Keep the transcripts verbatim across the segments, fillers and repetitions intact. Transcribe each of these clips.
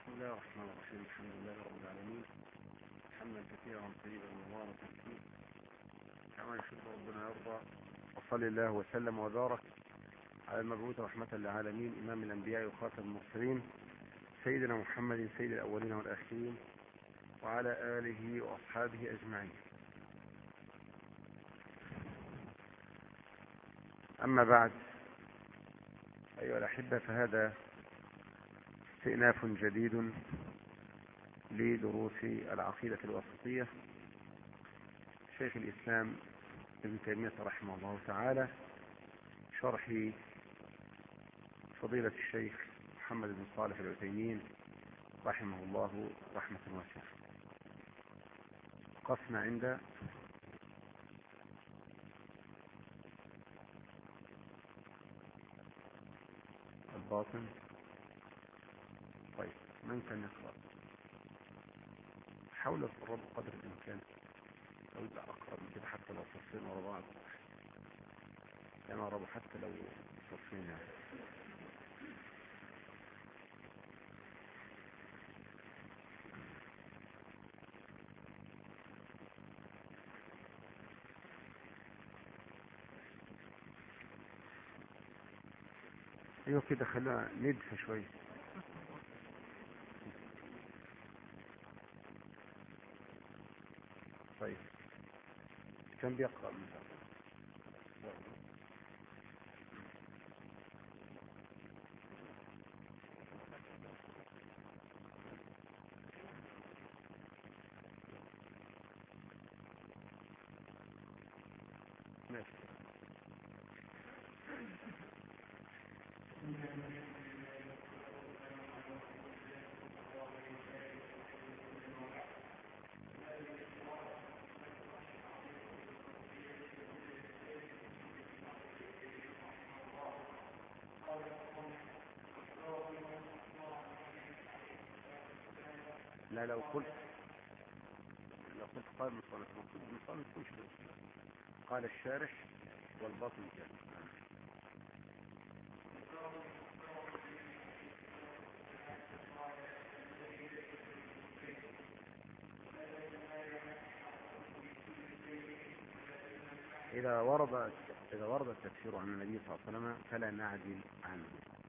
بسم الله الرحمن الرحيم. الحمد لله رب العالمين، حمدا كثيرا طيبا مباركا فيه كما يحب ربنا يرضى. وصلى الله وسلم وبارك على المبعوث رحمة للعالمين، إمام الأنبياء وخاتم المرسلين، سيدنا محمد سيد الأولين والآخرين، وعلى آله وأصحابه أجمعين. أما بعد، أيها الأحبة، فهذا استئناف جديد لدروس العقيدة الوسطية شيخ الإسلام ابن تيمية رحمه الله تعالى، شرح فضيلة الشيخ محمد بن صالح العثيمين رحمه الله رحمة واسعة. وقفنا عند الباطن. طيب، من كان يقرأ؟ حاول الرب قدر الإمكان، لو يبقى أقرب من كده حتى لو صفين ورا بعض، يعني أقرب حتى لو صفين يعني. ايوه كده، خلينا ندفى شوية. طيب، كان بيقرأ من ده. ماشي. لا، لو قلت لو قلت قال مصنف مقصود مصنف كلش قال الشارح والباطن كان. إذا ورد إذا ورد التفسير عن النبي صلى الله عليه وسلم فلا نعدل عنه.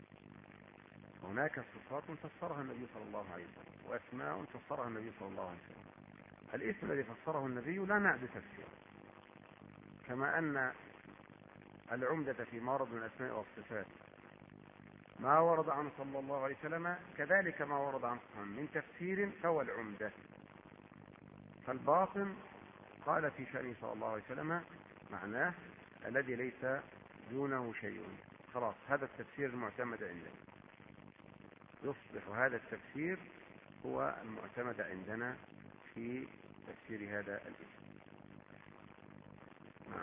هناك صفات فسرها النبي صلى الله عليه وسلم، وأسماء فسرها النبي صلى الله عليه وسلم. الاسم الذي فسره النبي لا نعدل تفسيره، كما أن العمدة في مرض من الأسماء والصفات ما ورد عنه صلى الله عليه وسلم، كذلك ما ورد عنه من تفسير فهو العمدة. فالباطن قال في شأنه صلى الله عليه وسلم معناه الذي ليس دونه شيء. خلاص، هذا التفسير المعتمد عندنا، يصبح هذا التفسير هو المعتمد عندنا في تفسير هذا الاسم. نعم.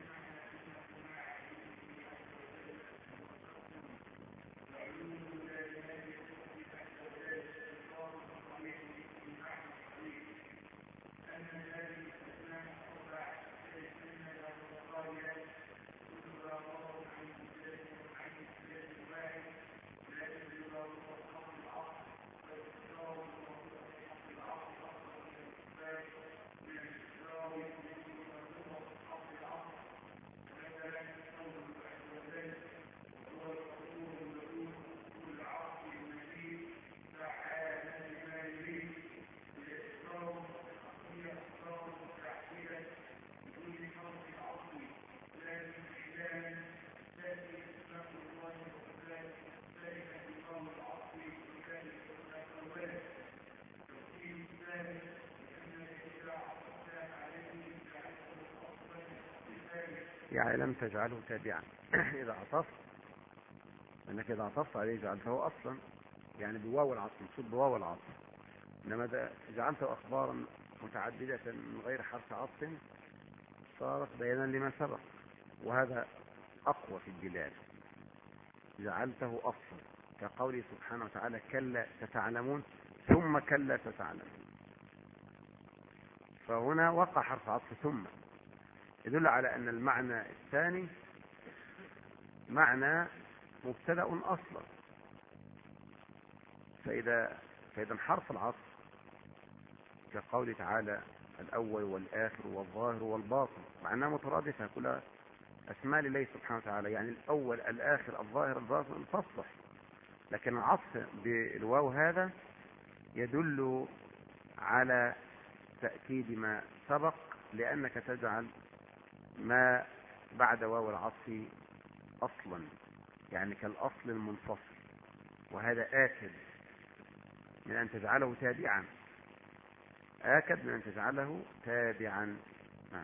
يعني لم تجعله تابعا. إذا عطفت أنك إذا عطفت عليه جعلته أصلا، يعني بواو العطف، مقصود بواو العطف. إنما إذا جعلته أخبارا متعددة من غير حرف عطف صارت بيانا لما سبق، وهذا أقوى في الدلالة. جعلته أصلا كقوله سبحانه وتعالى كلا ستعلمون ثم كلا ستعلمون، فهنا وقع حرف عطف ثم، يدل على أن المعنى الثاني معنى مبتدأ أصلا. فإذا فإذا حرف العطف كقوله تعالى الأول والآخر والظاهر والباطن، مع أنها مترادفة كلها أسماء لله سبحانه وتعالى، يعني الأول الآخر الظاهر الباطن تصلح، لكن العطف بالواو هذا يدل على تأكيد ما سبق، لأنك تجعل ما بعد واو العطف أصلا، يعني كالأصل المنفصل، وهذا آكد من أن تجعله تابعا، آكد من أن تجعله تابعا. نعم.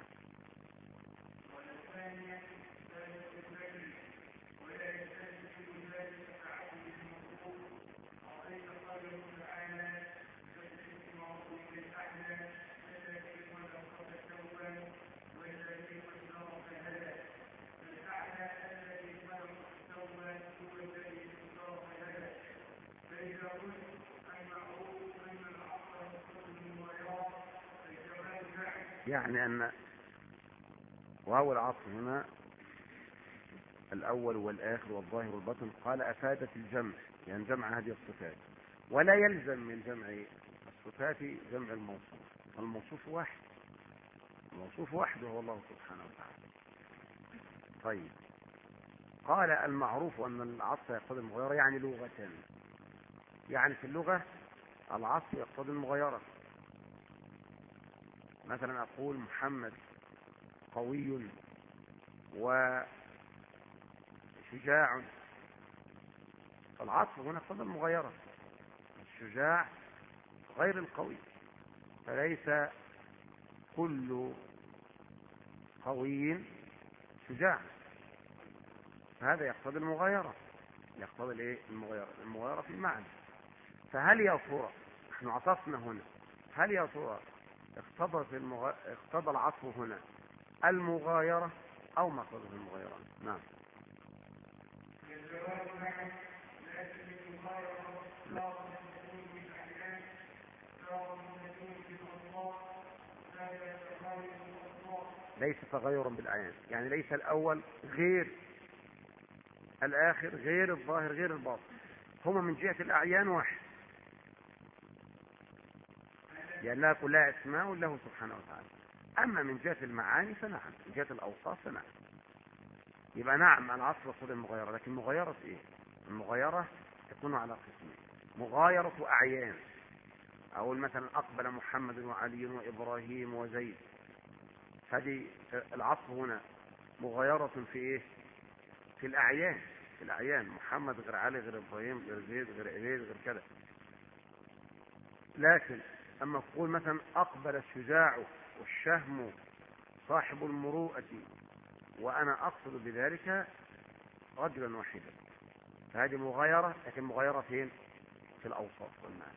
يعني أن واو العطف هنا الأول والآخر والظاهر والباطن قال أفادت الجمع، يعني جمع هذه الصفات، ولا يلزم من جمع الصفات جمع الموصوف، الموصوف واحد، الموصوف واحد هو الله سبحانه وتعالى. طيب، قال المعروف أن العطف يقتضي المغايرة، يعني لغة، يعني في اللغة العطف يقتضي المغايرة. مثلا أقول محمد قوي وشجاع، العطف هنا يقتضي المغايرة، الشجاع غير القوي، فليس كل قوي شجاع، هذا يقتضي المغايرة، يقتضي الايه؟ المغايرة، المغايرة في المعنى. فهل يا ترى نحن عطفنا هنا، هل يا ترى اقتضى في المغ... اقتضى العطف هنا المغايرة أو ما اقتضى في المغايرة؟ نعم. ليس تغيرا بالأعيان، يعني ليس الأول غير الآخر غير الظاهر غير الباطن، هما من جهة الأعيان واحد، لأنها كلها اسماء له سبحانه وتعالى. أما من جهة المعاني فنعم، من جهة الأوصاف فنعم. يبقى نعم العطف يقتضي المغايرة، لكن مغايرة إيه؟ المغايرة تكون على قسمين، مغايرة أعيان، أقول مثلا أقبل محمد وعلي وإبراهيم وزيد، هذه العطف هنا مغايرة في إيه؟ في الأعيان، في الأعيان، محمد غير علي غير إبراهيم غير زيد غير إبراهيم غير كذا. لكن أما تقول مثلا أقبل الشجاع والشهم صاحب المروءة، وأنا أقصد بذلك رجلا واحدا، فهذه مغايرة، لكن مغايرة فين؟ في الأوصاف والمعنى.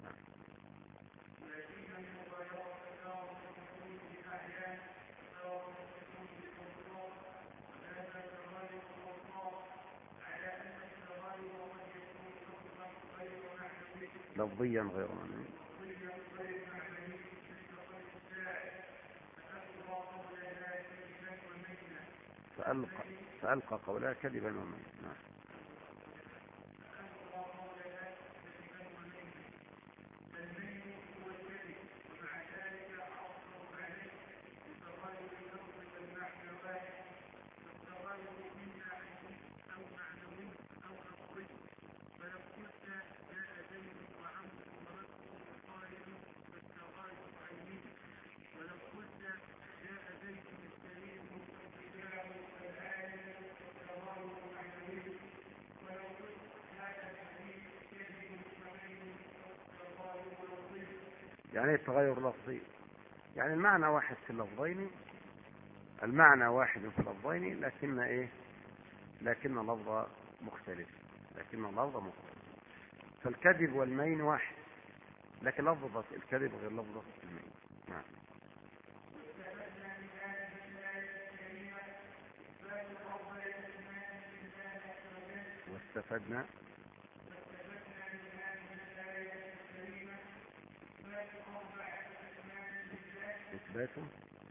لفظيا غير معنوي. فألقى فألقى قولها كذبا ومن. نعم. يعني التغير لفظي، يعني المعنى واحد في اللفظين، المعنى واحد في اللفظين، لكن ايه؟ لكن اللفظ مختلف، لكن اللفظ مختلف. فالكذب والمين واحد، لكن لفظة الكذب غير لفظة المين. نعم. واستفدنا إثباته،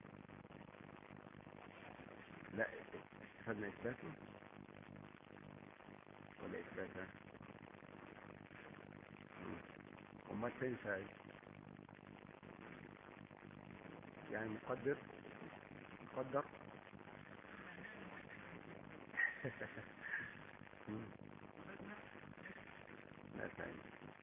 لا استفدنا إثباته ولا إثباته؟ امال فين فاعل؟ يعني مقدر مقدر لا فاعل.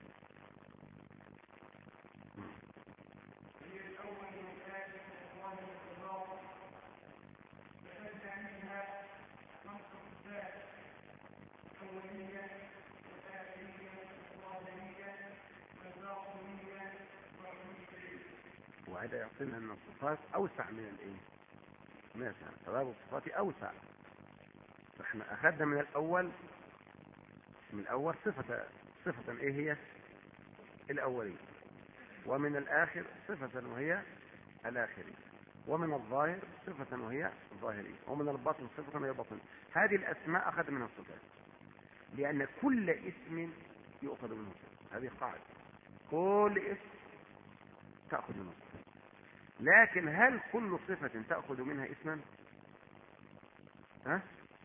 وهذا يعطينا ان الصفات اوسع من الايه؟ ماشي. فباب الصفات اوسع. احنا اخذنا من الاول من الاول صفة صفة ايه هي؟ الاولية. ومن الاخر صفة وهي الاخرية. ومن الظاهر صفة وهي الظاهرية. ومن الباطن صفة وهي الباطنية. هذه الاسماء اخذ منها الصفات، لان كل اسم يؤخذ منه صفة. هذه قاعدة، كل اسم تأخذ منه صفة. لكن هل كل صفة تأخذ منها اسما؟ ها؟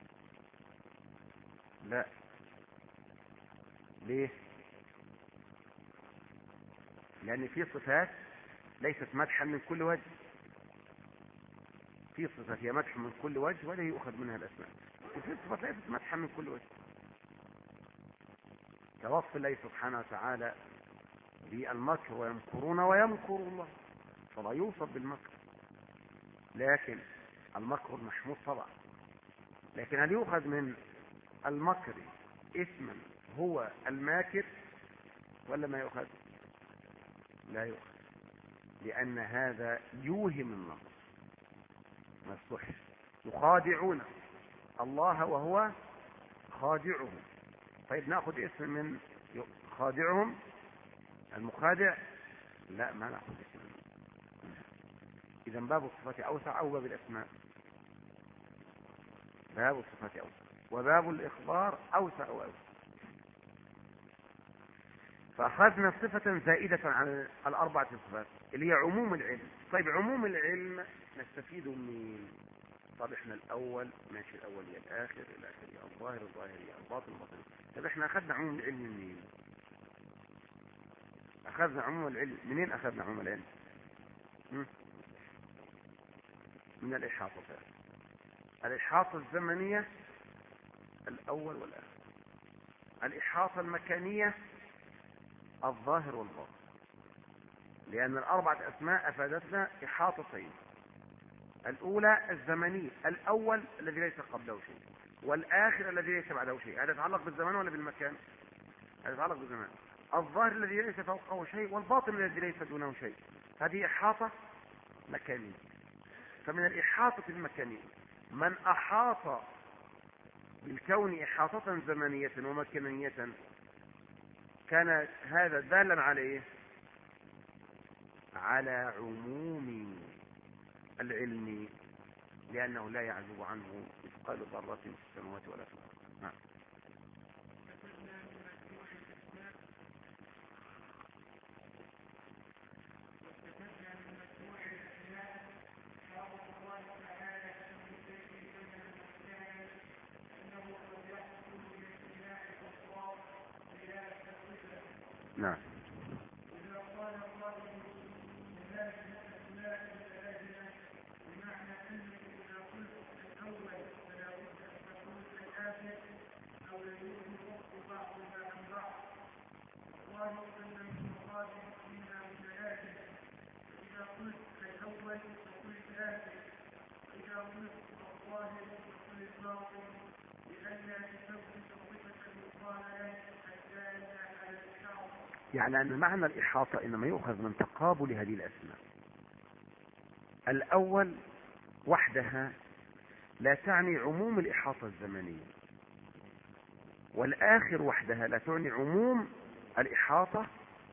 لا. ليه؟ لأن في صفات ليست مدحا من كل وجه. في صفات هي مدح من كل وجه ولا يؤخذ منها الأسماء، وفي صفات ليست مدحا من كل وجه، كوصف الله سبحانه وتعالى بالمكر ويمكرون ويمكر الله، فلا يوصف بالمكر. لكن المكر محمود طبعا. لكن هل يؤخذ من المكر اسما هو الماكر ولا ما يؤخذ؟ لا يؤخذ، لأن هذا يوهم النقص ما يصلحش. يخادعون الله وهو خادعهم. طيب نأخذ اسم من خادعهم المخادع؟ لا، ما نأخذ اسم. إذا باب الصفات أوسع أو باب الأسماء؟ باب الصفات أوسع. وباب الإخبار أوسع وأوسع. فأخذنا صفة زائدة عن الأربعة صفات اللي هي عموم العلم. طيب عموم العلم نستفيد من، طب احنا الأول ماشي، الأول هي الآخر، الآخر هي الظاهر، الظاهر هي الباطن، الباطن. طب احنا أخذنا عموم العلم منين؟ أخذنا عموم العلم منين؟ أخذنا عموم العلم من الإحاطة. الإحاطة الزمنية الأول والآخر. الإحاطة المكانية الظاهر والباطن. لأن الأربعة أسماء أفادتنا إحاطتين. الأولى الزمنية، الأول الذي ليس قبله شيء، والآخر الذي ليس بعده شيء. هذا يتعلق بالزمان ولا بالمكان؟ هذا يتعلق بالزمان. الظاهر الذي ليس فوقه شيء، والباطن الذي ليس دونه شيء. هذه إحاطة مكانية. فمن الإحاطة المكانية من أحاط بالكون إحاطة زمنية ومكانية، كان هذا دالا على إيه؟ على عموم العلم، لأنه لا يعزب عنه مثقال ذرة في السماوات ولا في الأرض. نعم. نعم. يعني أن معنى الإحاطة إنما يؤخذ من تقابل هذه الأسماء. الأول وحدها لا تعني عموم الإحاطة الزمنية، والآخر وحدها لا تعني عموم الإحاطة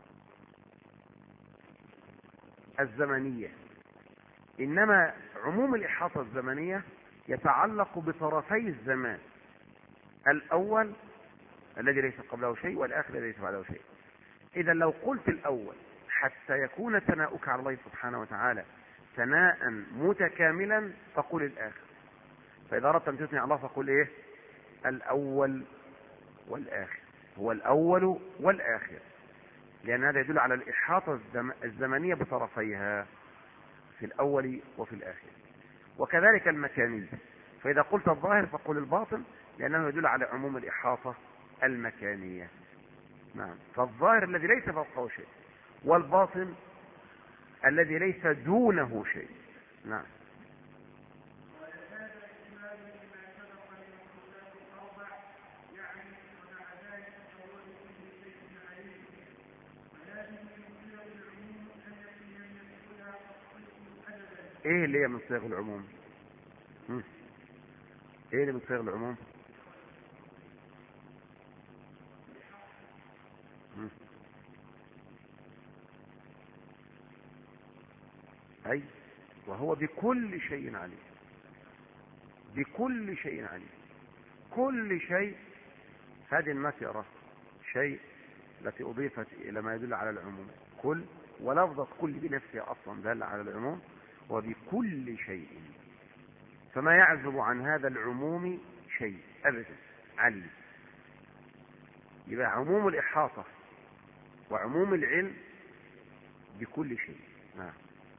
الزمنية. إنما عموم الإحاطة الزمنية يتعلق بطرفي الزمان، الأول الذي ليس قبله شيء، والآخر الذي ليس بعده شيء. إذا لو قلت الأول حتى يكون ثناؤك على الله سبحانه وتعالى ثناء متكاملا فقل الآخر. فإذا أردت أن تثني على الله فقل إيه؟ الأول والآخر. هو الأول والآخر. لأن هذا يدل على الإحاطة الزمنية بطرفيها في الأول وفي الآخر. وكذلك المكاني، فإذا قلت الظاهر فقل الباطن، لأنه يدل على عموم الإحاطة المكانية. نعم، فالظاهر الذي ليس فوقه شيء، والباطن الذي ليس دونه شيء. نعم. ايه اللي هي من صيغ العموم؟ مم. ايه اللي من صيغ العموم؟ مم. اي، وهو بكل شيء عليم. بكل شيء عليم. كل شيء، هذه النكرة شيء التي أضيفت إلى ما يدل على العموم. كل، ولفظة كل بنفسها أصلا دل على العموم، وبكل شيء، فما يعزب عن هذا العموم شيء أبدا عليم. يبقى عموم الإحاطة وعموم العلم بكل شيء. نعم.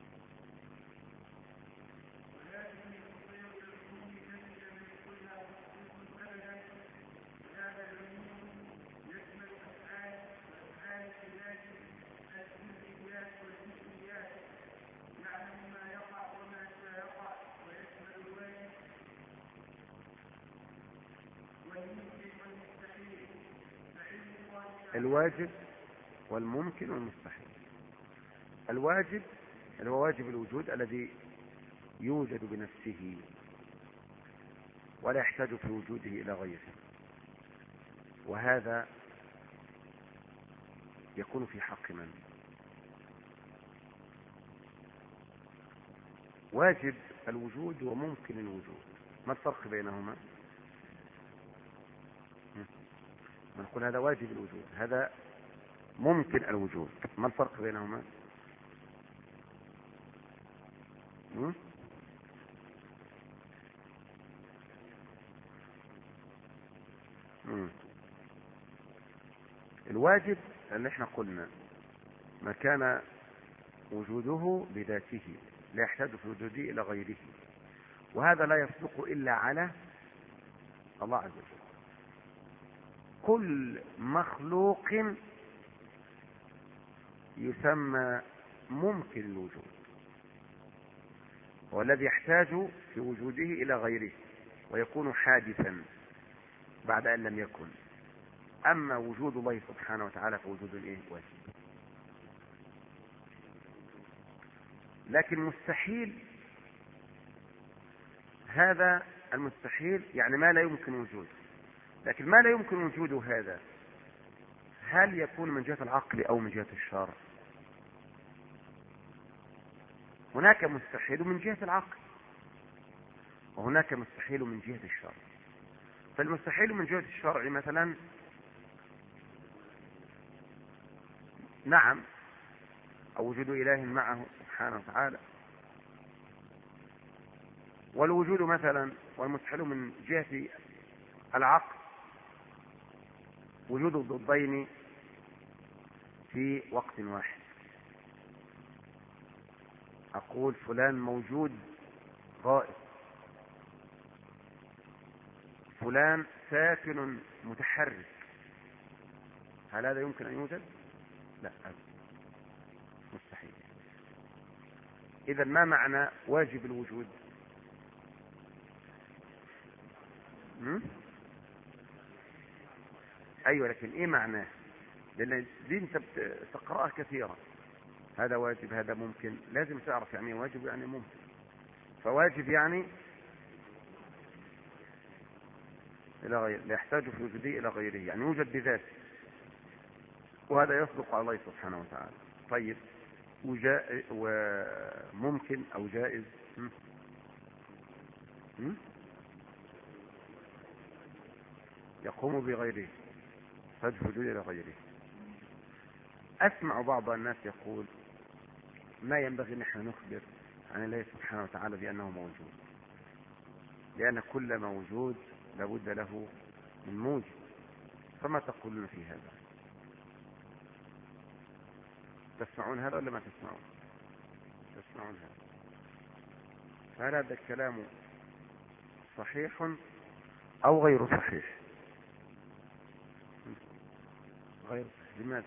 الواجب والممكن والمستحيل. الواجب اللي هو واجب الوجود الذي يوجد بنفسه ولا يحتاج في وجوده إلى غيره، وهذا يكون في حق من؟ واجب الوجود وممكن الوجود، ما الفرق بينهما؟ نقول هذا واجب الوجود، هذا ممكن الوجود، ما الفرق بينهما؟ م? م. الواجب اللي احنا قلنا ما كان وجوده بذاته لا يحتاج في وجوده الى غيره، وهذا لا يصدق الا على الله عز وجل. كل مخلوق يسمى ممكن الوجود، هو الذي يحتاج في وجوده الى غيره ويكون حادثا بعد ان لم يكن. اما وجود الله سبحانه وتعالى فوجود ايه؟ واجب. لكن مستحيل، هذا المستحيل يعني ما لا يمكن وجوده. لكن ما لا يمكن وجوده هذا هل يكون من جهة العقل او من جهة الشرع؟ هناك مستحيل من جهة العقل وهناك مستحيل من جهة الشرع. فالمستحيل من جهة الشرع مثلا، نعم، او وجود اله معه سبحانه وتعالى. والوجود مثلا والمستحيل من جهة العقل وجود الضدين في وقت واحد. اقول فلان موجود غائب، فلان ساكن متحرك، هل هذا يمكن ان يوجد؟ لا أبدا، مستحيل. اذا ما معنى واجب الوجود؟ م? ايوه، لكن ايه معناه؟ لان دي انت بتقراها كثيرا، هذا واجب هذا ممكن، لازم تعرف يعني واجب يعني ممكن. فواجب يعني الى غير، لا يحتاج في وجوده الى غيره، يعني يوجد بذاته، وهذا يصدق على الله سبحانه وتعالى. طيب، وجاء وممكن او جائز؟ م? م? يقوم بغيره، يحتاج في وجوده الى غيره. اسمع بعض الناس يقول ما ينبغي نحن نخبر عن الله سبحانه وتعالى بانه موجود، لان كل موجود لابد له من موجب. فما تقولون في هذا؟ تسمعون هذا ولا ما تسمعون؟ تسمعون هذا. فهل هذا الكلام صحيح أو غير صحيح؟ غير صحيح. لماذا؟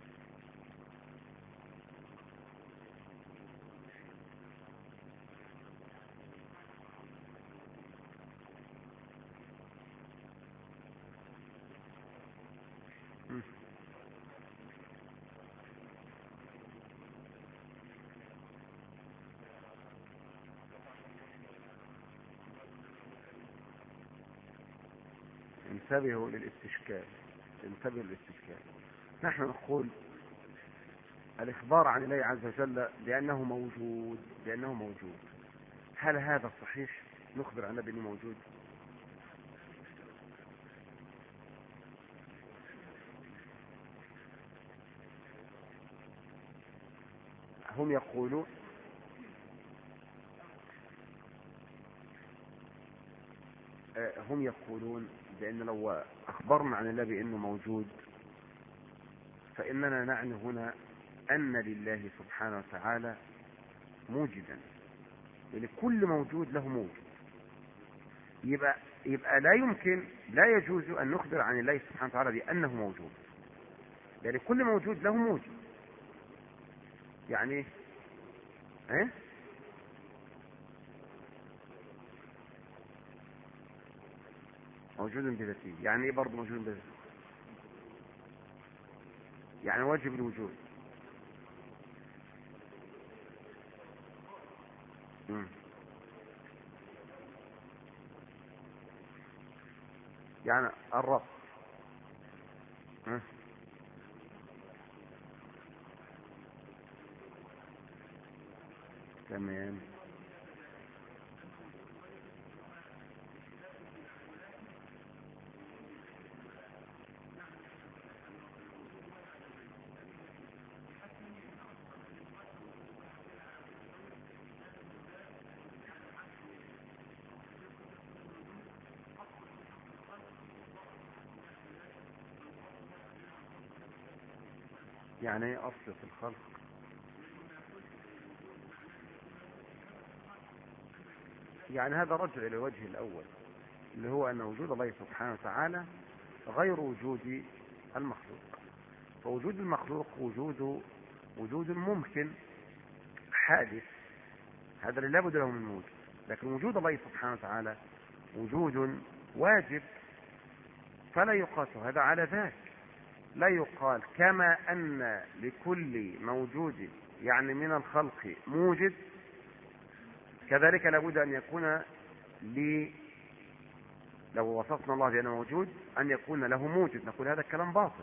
انتبهوا للاستشكال، انتبهوا للاستشكال. نحن نقول الإخبار عن الله عز وجل بأنه موجود، بأنه موجود. هل هذا صحيح؟ نخبر عن بأنه موجود؟ هم يقولون هم يقولون بأن لو أخبرنا عن الله بأنه موجود فإننا نعني هنا أن لله سبحانه وتعالى موجدا، يعني كل موجود له موجود. يبقى يبقى لا يمكن، لا يجوز أن نخبر عن الله سبحانه وتعالى بأنه موجود، يعني كل موجود له موجود. يعني ايه؟ موجود بذاته. يعني ايه برضه موجود بذاته؟ يعني واجب الوجود. مم. يعني الرب. مم. تمام. يعني ايه اصل في الخلق؟ يعني هذا رجع الى الوجه الاول اللي هو ان وجود الله سبحانه وتعالى غير وجود المخلوق. فوجود المخلوق وجود وجود ممكن حادث، هذا اللي لابد له من وجود. لكن وجود الله سبحانه وتعالى وجود واجب، فلا يقاس هذا على ذاك. لا يقال كما أن لكل موجود يعني من الخلق موجد، كذلك لابد أن يكون لي، لو وصفنا الله بأنه موجود، أن يكون له موجد. نقول هذا الكلام باطل،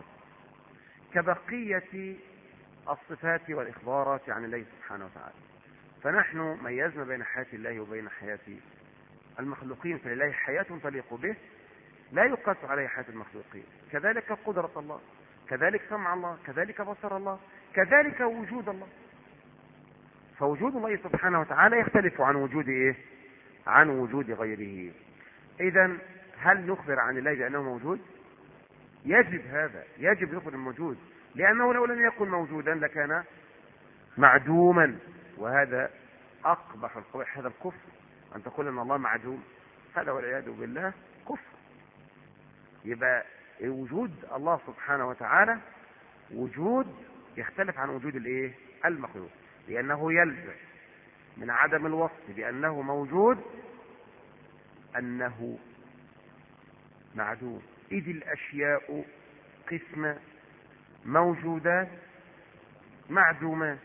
كبقية الصفات والإخبارات عن الله سبحانه وتعالى. فنحن ميزنا بين حياة الله وبين حياة المخلوقين، فلله حياة تليق به لا يقاس عليه حياة المخلوقين. كذلك قدرة الله، كذلك سمع الله، كذلك بصر الله، كذلك وجود الله. فوجود الله سبحانه وتعالى يختلف عن وجود ايه؟ عن وجود غيره. اذا هل نخبر عن الله بأنه موجود؟ يجب هذا، يجب نخبر الموجود، لأنه لو لم يكن موجودا لكان معدوما، وهذا أقبح القبح، هذا الكفر. أن تقول أن الله معدوم، هذا والعياذ بالله كفر. يبقى وجود الله سبحانه وتعالى وجود يختلف عن وجود الايه؟ المخلوق، لأنه يلزم من عدم الوصف بأنه موجود أنه معدوم. إذ الأشياء قسم موجودات معدومات،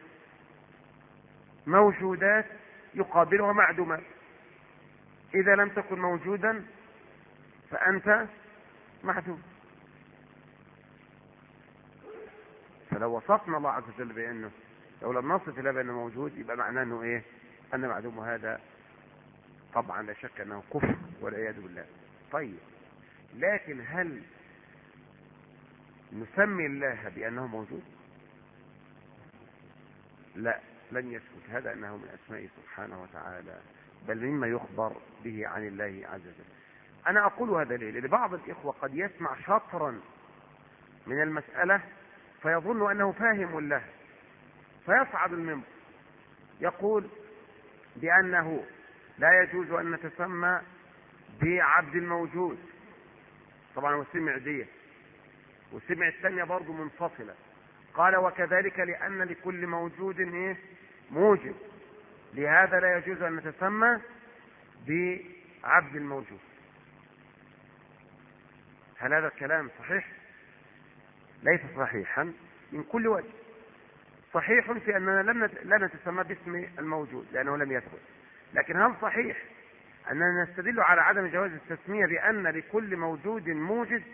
موجودات يقابلها معدومات. إذا لم تكن موجودا فأنت معدوم. فلو وصفنا الله عز وجل بأنه، لو لم نصف الله بأنه موجود، يبقى معناه أنه إيه؟ أنه معدوم. وهذا طبعا لا شك أنه كفر والعياذ بالله. طيب، لكن هل نسمي الله بأنه موجود؟ لا، لن يثبت هذا أنه من أسمائه سبحانه وتعالى، بل مما يخبر به عن الله عز وجل. أنا أقول هذا ليه؟ لأن بعض الإخوة قد يسمع شطرا من المسألة فيظن أنه فاهم له، فيصعد المنبر يقول بأنه لا يجوز أن نتسمى بعبد الموجود. طبعا هو سمع دي وسمع الثانية برضو منفصلة. قال وكذلك لأن لكل موجود إيه؟ موجب، لهذا لا يجوز أن نتسمى بعبد الموجود. هل هذا الكلام صحيح؟ ليس صحيحا من كل وجه. صحيح في أننا لم لا نتسمى باسم الموجود لأنه لم يثبت، لكن هل صحيح أننا نستدل على عدم جواز التسمية بأن لكل موجود موجد؟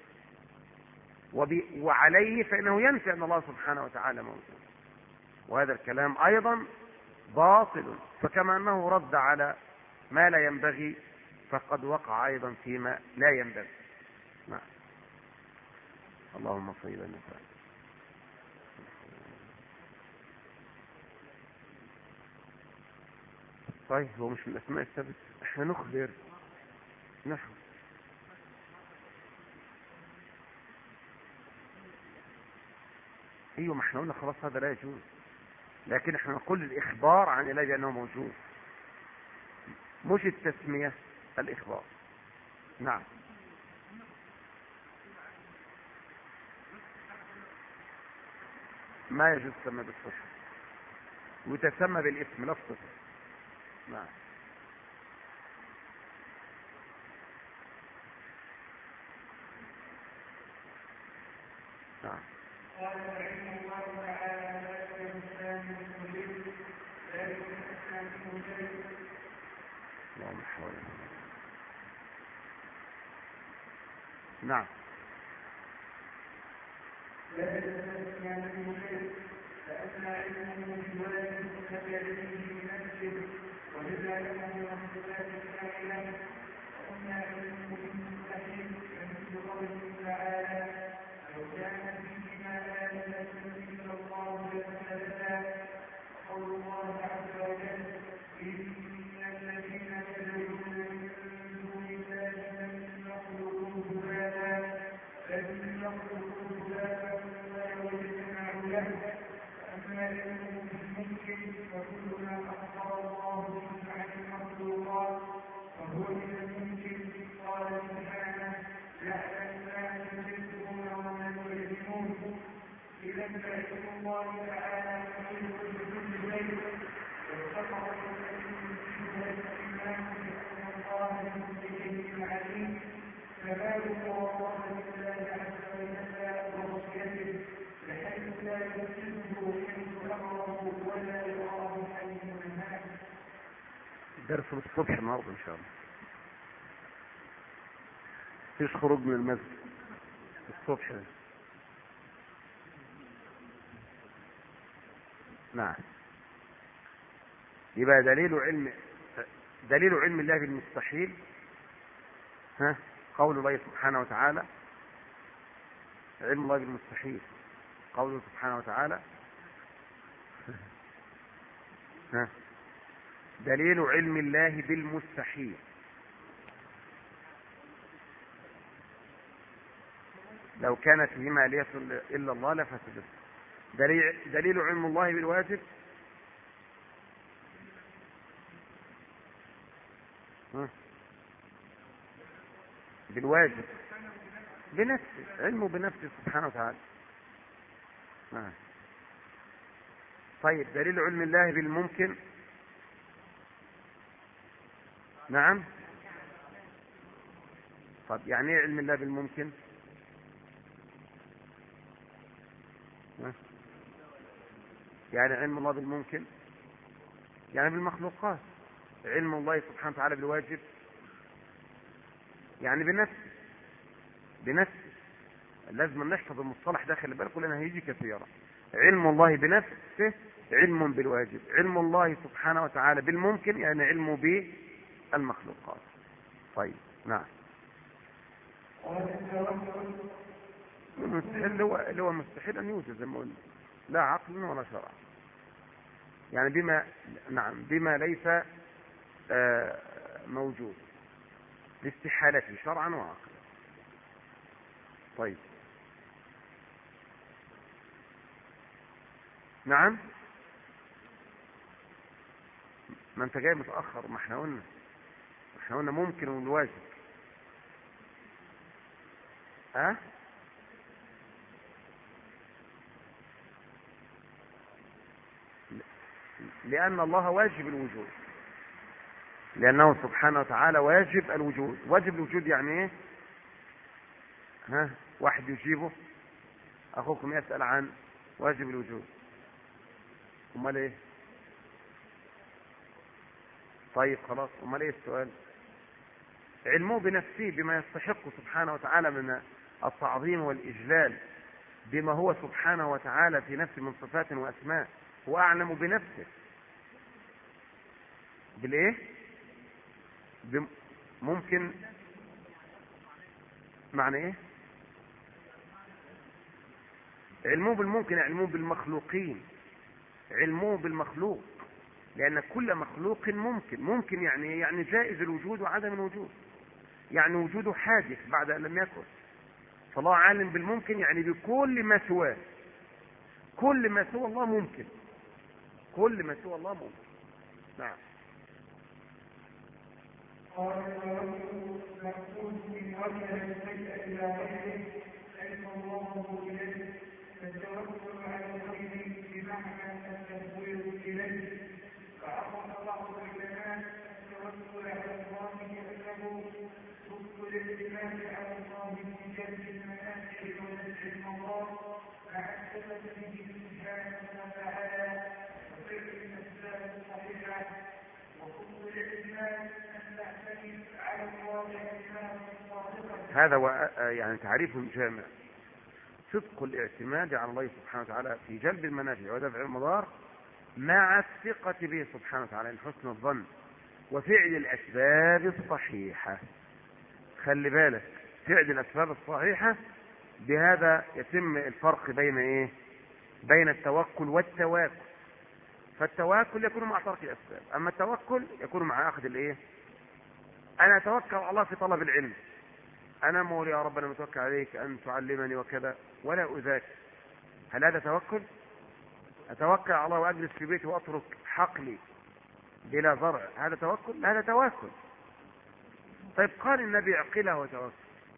وعليه فإنه ينفي أن الله سبحانه وتعالى موجود، وهذا الكلام أيضا باطل. فكما أنه رد على ما لا ينبغي فقد وقع أيضا فيما لا ينبغي. نعم. اللهم صل وسلم. طيب هو مش من الأسماء الثابتة، احنا نخبر نحن. ايوه ما احنا قلنا خلاص هذا لا يجوز، لكن احنا نقول الإخبار عن الله بأنه موجود، مش التسمية، الإخبار. نعم. ما يجوز تسمى بالصفة وتسمى بالاسم لا الصفة. نعم. نعم. اللهم حول. نعم. درس الصبح النهارده ان شاء الله. فيش خروج من المسجد الصبح. نعم. يبقى دليل علم دليل علم الله بالمستحيل ها قول الله سبحانه وتعالى. علم الله بالمستحيل قوله سبحانه وتعالى ها دليل علم الله بالمستحيل. لو كانت فيهما آلهة إلا الله لفسدت. دليل, دليل علم الله بالواجب ها؟ بالواجب بنفسه، علمه بنفسه سبحانه وتعالى. نعم. طيب دليل علم الله بالممكن. نعم. طب يعني ايه علم الله بالممكن؟ ها؟ يعني علم الله بالممكن يعني بالمخلوقات. علم الله سبحانه وتعالى بالواجب يعني بنفسه بنفسه. لازم نحفظ المصطلح ده، خلي بالكم لانه هيجي كثيرا. علم الله بنفسه علم بالواجب. علم الله سبحانه وتعالى بالممكن يعني علمه بالمخلوقات. طيب. نعم. المستحيل هو اللي هو مستحيل ان يوجد زي ما قلنا، لا عقل ولا شرع، يعني بما نعم بما ليس آه موجود لاستحالته شرعا وعقلا. طيب. نعم. ما انت جاي متأخر، ما احنا قلنا ما احنا قلنا ممكن والواجب. ها لأن الله واجب الوجود، لأنه سبحانه وتعالى واجب الوجود. واجب الوجود يعني ايه؟ ها واحد يجيبه، أخوكم يسأل عن واجب الوجود. امال ايه؟ طيب خلاص، امال ايه السؤال؟ علمه بنفسه بما يستحق سبحانه وتعالى من التعظيم والإجلال، بما هو سبحانه وتعالى في نفسه من صفات وأسماء. هو أعلم بنفسه بالايه؟ بم... ممكن معنى ايه؟ علمه بالممكن، علمه بالمخلوقين، علمه بالمخلوق، لأن كل مخلوق ممكن. ممكن يعني يعني جائز الوجود وعدم الوجود، يعني وجوده حادث بعد أن لم يكن. فالله عالم بالممكن يعني بكل ما سواه. كل ما سوى الله ممكن، كل ما سوى الله ممكن. نعم. قال الرجل مقصود من وجه السيئة إلى غيره ألف الله إليه، فالتوكل على الغير بمعنى التفويض إليه. فأخذ بعض العلماء التوكل على الله بأنه صدق الاعتماد على الله في جلب المنافع ونزع المضار مع الثبت به سبحانه وتعالى وفعل الأسباب الصحيحة. وصدق الاعتماد هذا هو يعني تعريف جامع. صدق الاعتماد على الله سبحانه وتعالى في جلب المنافع ودفع المضار مع الثقة به سبحانه وتعالى، حسن الظن، وفعل الأسباب الصحيحة. خلي بالك، فعل الأسباب الصحيحة، بهذا يتم الفرق بين ايه؟ بين التوكل والتواكل. فالتواكل يكون مع ترك الأسباب، أما التوكل يكون مع أخذ الايه؟ أنا أتوكل على الله في طلب العلم، أنا مولي يا رب أنا متوكل عليك أن تعلمني وكذا ولا أذاكر. هل هذا توكل؟ أتوكل على الله وأجلس في بيتي وأترك حقلي بلا زرع، هذا توكل؟ هذا تواكل. طيب قال النبي اعقلها وتوكل،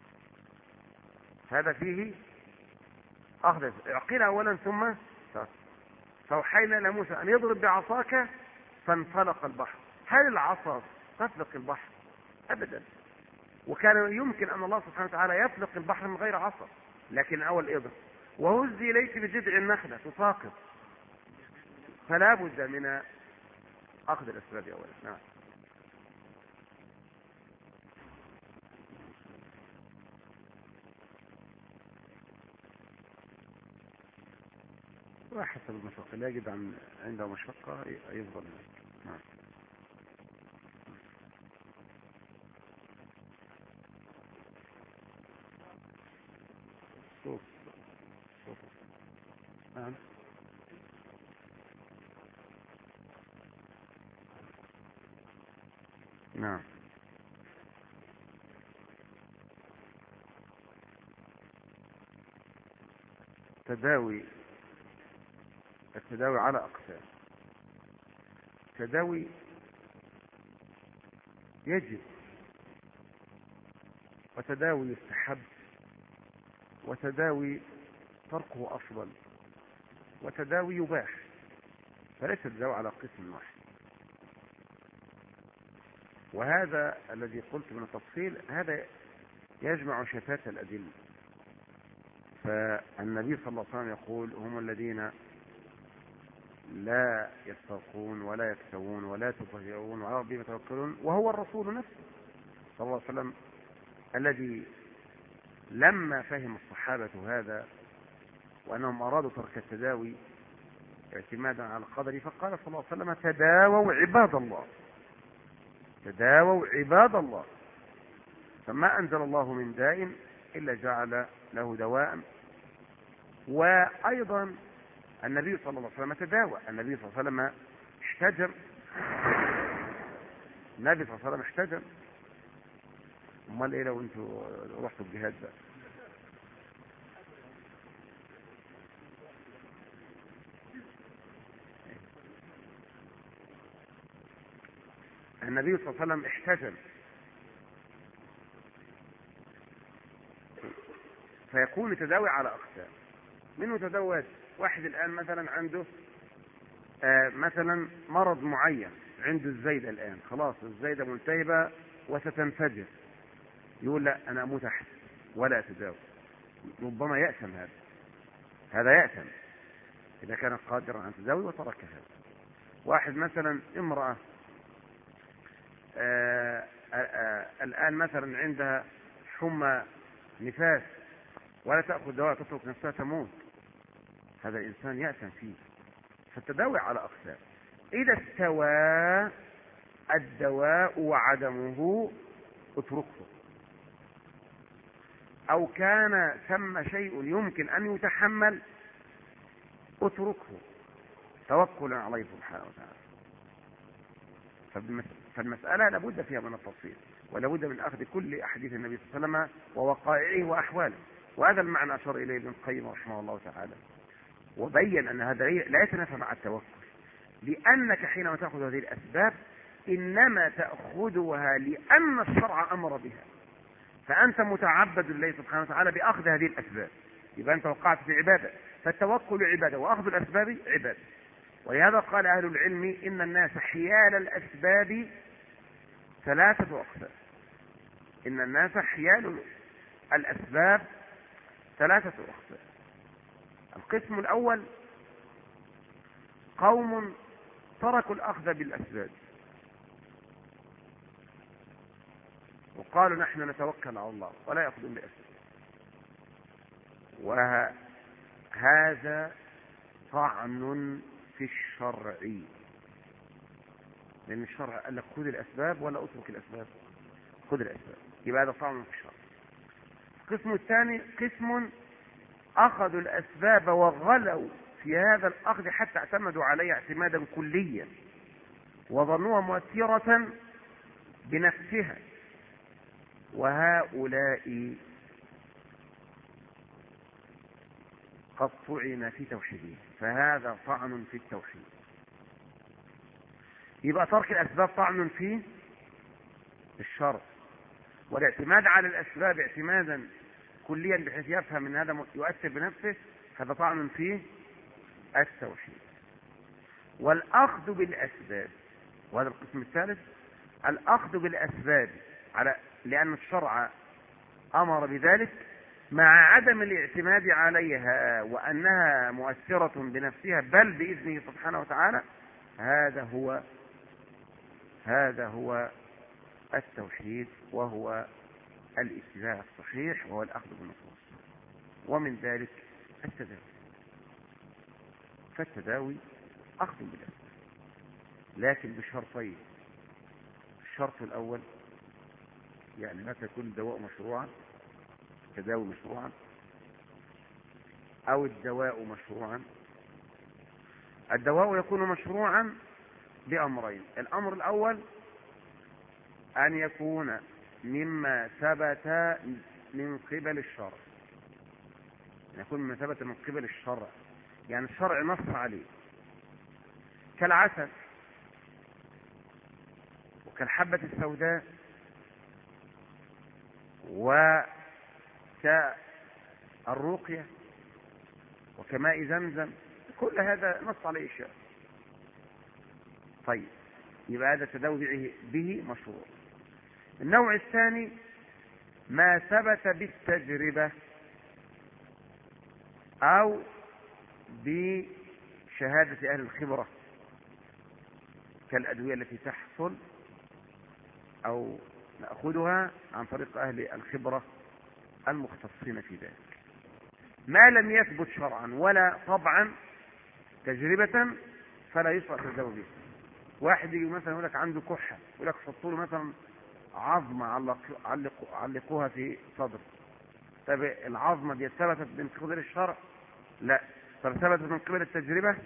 هذا فيه أخذ. اعقلها أولا ثم توكل. فأوحينا إلى موسى أن يضرب بعصاك فانفلق البحر. هل العصا تفلق البحر؟ أبدا. وكان يمكن أن الله سبحانه وتعالى يفلق البحر من غير عصا، لكن أول إضرب وهزي إليك بجذع النخلة تساقط. فلا بد من أخذ الأسباب أولا. نعم. وحسب المشقة، لا يجد عن عنده مشقة يفضل. نعم. صوت صوت. نعم. نعم. تداوي، التداوي على أقسام. تداوي يجب، وتداوي يستحب، وتداوي تركه أفضل، وتداوي يباح، فليس التداوي على قسم واحد. وهذا الذي قلت من التفصيل هذا يجمع شتات الأدلة. فالنبي صلى الله عليه وسلم يقول هم الذين لا يسترقون ولا يكتوون ولا يتطيرون وعلى ربهم يتوكلون، وهو الرسول نفسه صلى الله عليه وسلم الذي لما فهم الصحابة هذا وأنهم أرادوا ترك التداوي اعتمادا على القدر، فقال صلى الله عليه وسلم تداووا عباد الله، تداووا عباد الله، فما أنزل الله من داء إلا جعل له دواء. وأيضا النبي صلى الله عليه وسلم تداوى، النبي صلى الله عليه وسلم احتجم، النبي صلى الله عليه وسلم احتجم. امال ايه لو انتوا رحتوا الجهاد بقى؟ النبي صلى الله عليه وسلم احتجم، فيكون التداوي على أقسام. منه تداوي واحد الآن مثلا عنده آه مثلا مرض معين، عنده الزايدة الآن، خلاص الزايدة ملتهبة وستنفجر، يقول لا أنا أموت أحسن ولا أتداوي، ربما يأثم هذا هذا يأثم إذا كان قادرا على التداوي وتركها. واحد مثلا امرأة آآ آآ الآن مثلا عندها حمى نفاس ولا تأخذ دواء، تترك نفسها تموت، هذا الإنسان يأثم فيه. فالتداوي على أقسام. إذا استوى الدواء وعدمه اتركه، أو كان ثم شيء يمكن أن يتحمل اتركه توكلا عليه سبحانه وتعالى. فالمسألة لابد فيها من التفصيل، ولابد من أخذ كل أحاديث النبي صلى الله عليه وسلم ووقائعه وأحواله، وهذا المعنى أشار إليه ابن القيم رحمه الله تعالى، وبين أن هذا لا يتنافى مع التوكل، لأنك حينما تأخذ هذه الأسباب إنما تأخذها لأن الشرع أمر بها، فأنت متعبد لله سبحانه وتعالى بأخذ هذه الأسباب، يبقى أنت وقعت في عبادة. فالتوكل عبادة وأخذ الأسباب عبادة. ولهذا قال أهل العلم إن الناس حيال الأسباب ثلاثة أقسام. إن الناس حيال الأسباب ثلاثة أقسام. القسم الأول قوم تركوا الأخذ بالأسباب وقالوا نحن نتوكل على الله ولا يأخذون بأسباب، وهذا طعن في الشرع، لأن الشرع قال لك خذ الأسباب ولا أترك الأسباب، خذ الأسباب، يبقى هذا طعن في الشرع. القسم الثاني قسم أخذوا الأسباب وغلوا في هذا الأخذ حتى اعتمدوا عليه اعتمادا كليا وظنوها مؤثرة بنفسها، وهؤلاء قد طعن في توحيده، فهذا طعن في التوحيد. يبقى ترك الأسباب طعن في الشرع، والاعتماد على الأسباب اعتمادا كليا بحيث يفهم ان هذا يؤثر بنفسه، هذا طعن في التوحيد. والأخذ بالأسباب، وهذا القسم الثالث، الأخذ بالأسباب على لأن الشرع أمر بذلك مع عدم الاعتماد عليها وأنها مؤثرة بنفسها بل بإذنه سبحانه وتعالى، هذا هو هذا هو التوحيد، وهو الاتباع الصحيح، وهو الأخذ بالنصوص. ومن ذلك التداوي. فالتداوي أخذ بالأسباب لكن بشرطين. الشرط الأول يعني متى يكون الدواء مشروعا، التداوي مشروعا، أو الدواء مشروعا. الدواء يكون مشروعا بأمرين. الأمر الأول أن يكون مما ثبت من قبل الشرع، أن يكون مما ثبت من قبل الشرع، يعني الشرع نص عليه، كالعسل وكالحبة السوداء وكالرقية وكماء زمزم، كل هذا نص عليه الشرع. طيب يبقى هذا التداوي به مشروع. النوع الثاني ما ثبت بالتجربة أو بشهادة أهل الخبرة، كالأدوية التي تحصل أو نأخذها عن طريق أهل الخبرة المختصين في ذلك. ما لم يثبت شرعا ولا طبعا تجربة فلا يشرع التداوي به. واحد يجي مثلا يقول لك عنده كحة، يقول لك حطوا له مثلا عظمة علق علقوها في صدره. طب العظمة دي ثبتت من قبل الشرع؟ لا. طب ثبتت من قبل التجربة؟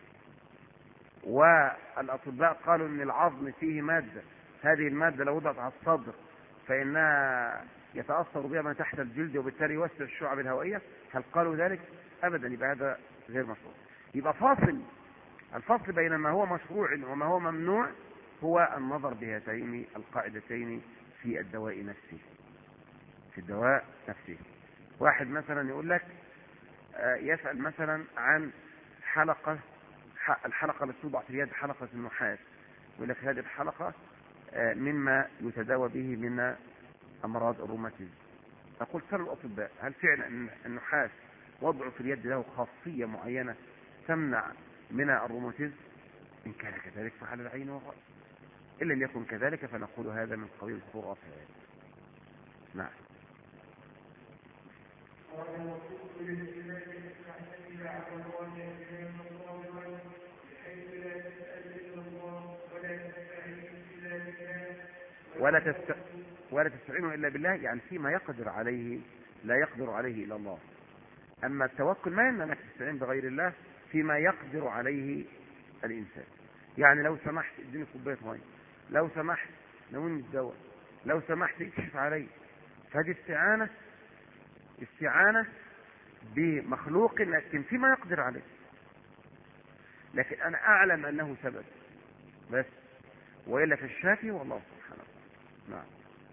والأطباء قالوا ان العظم فيه مادة، هذه المادة لو وضعت على الصدر فإنها يتأثر بها ما تحت الجلد وبالتالي يوسع الشعب الهوائية. هل قالوا ذلك؟ أبدا. يبقى هذا غير مشروع. يبقى فاصل، الفصل بين ما هو مشروع وما هو ممنوع هو النظر بهاتين القاعدتين في الدواء نفسه. في الدواء نفسه واحد مثلا يقول لك يسأل مثلا عن حلقة الحلقة التي توضع في اليد، حلقة النحاس، يقول لك هذه الحلقة مما يتداوى به من أمراض الروماتيزم. أقول سأل الأطباء هل فعلا النحاس وضعه في اليد له خاصية معينة تمنع من الروماتيزم؟ إن كان كذلك فعلى العين والرأس، إن لم يكن كذلك فنقول هذا من قبيل الخرافات. نعم. ولا تست... ولا تستعينوا إلا بالله، يعني فيما يقدر عليه لا يقدر عليه إلا الله. أما التوكل ما يمنع أنك تستعين بغير الله فيما يقدر عليه الإنسان. يعني لو سمحت اديني كوباية مية، لو سمحت ناولني الدواء، لو سمحت اكشف علي، فهذه استعانة استعانة بمخلوق لكن فيما يقدر عليه، لكن أنا أعلم أنه سبب بس، وإلا في الشافي والله سبحانه وتعالى. نعم.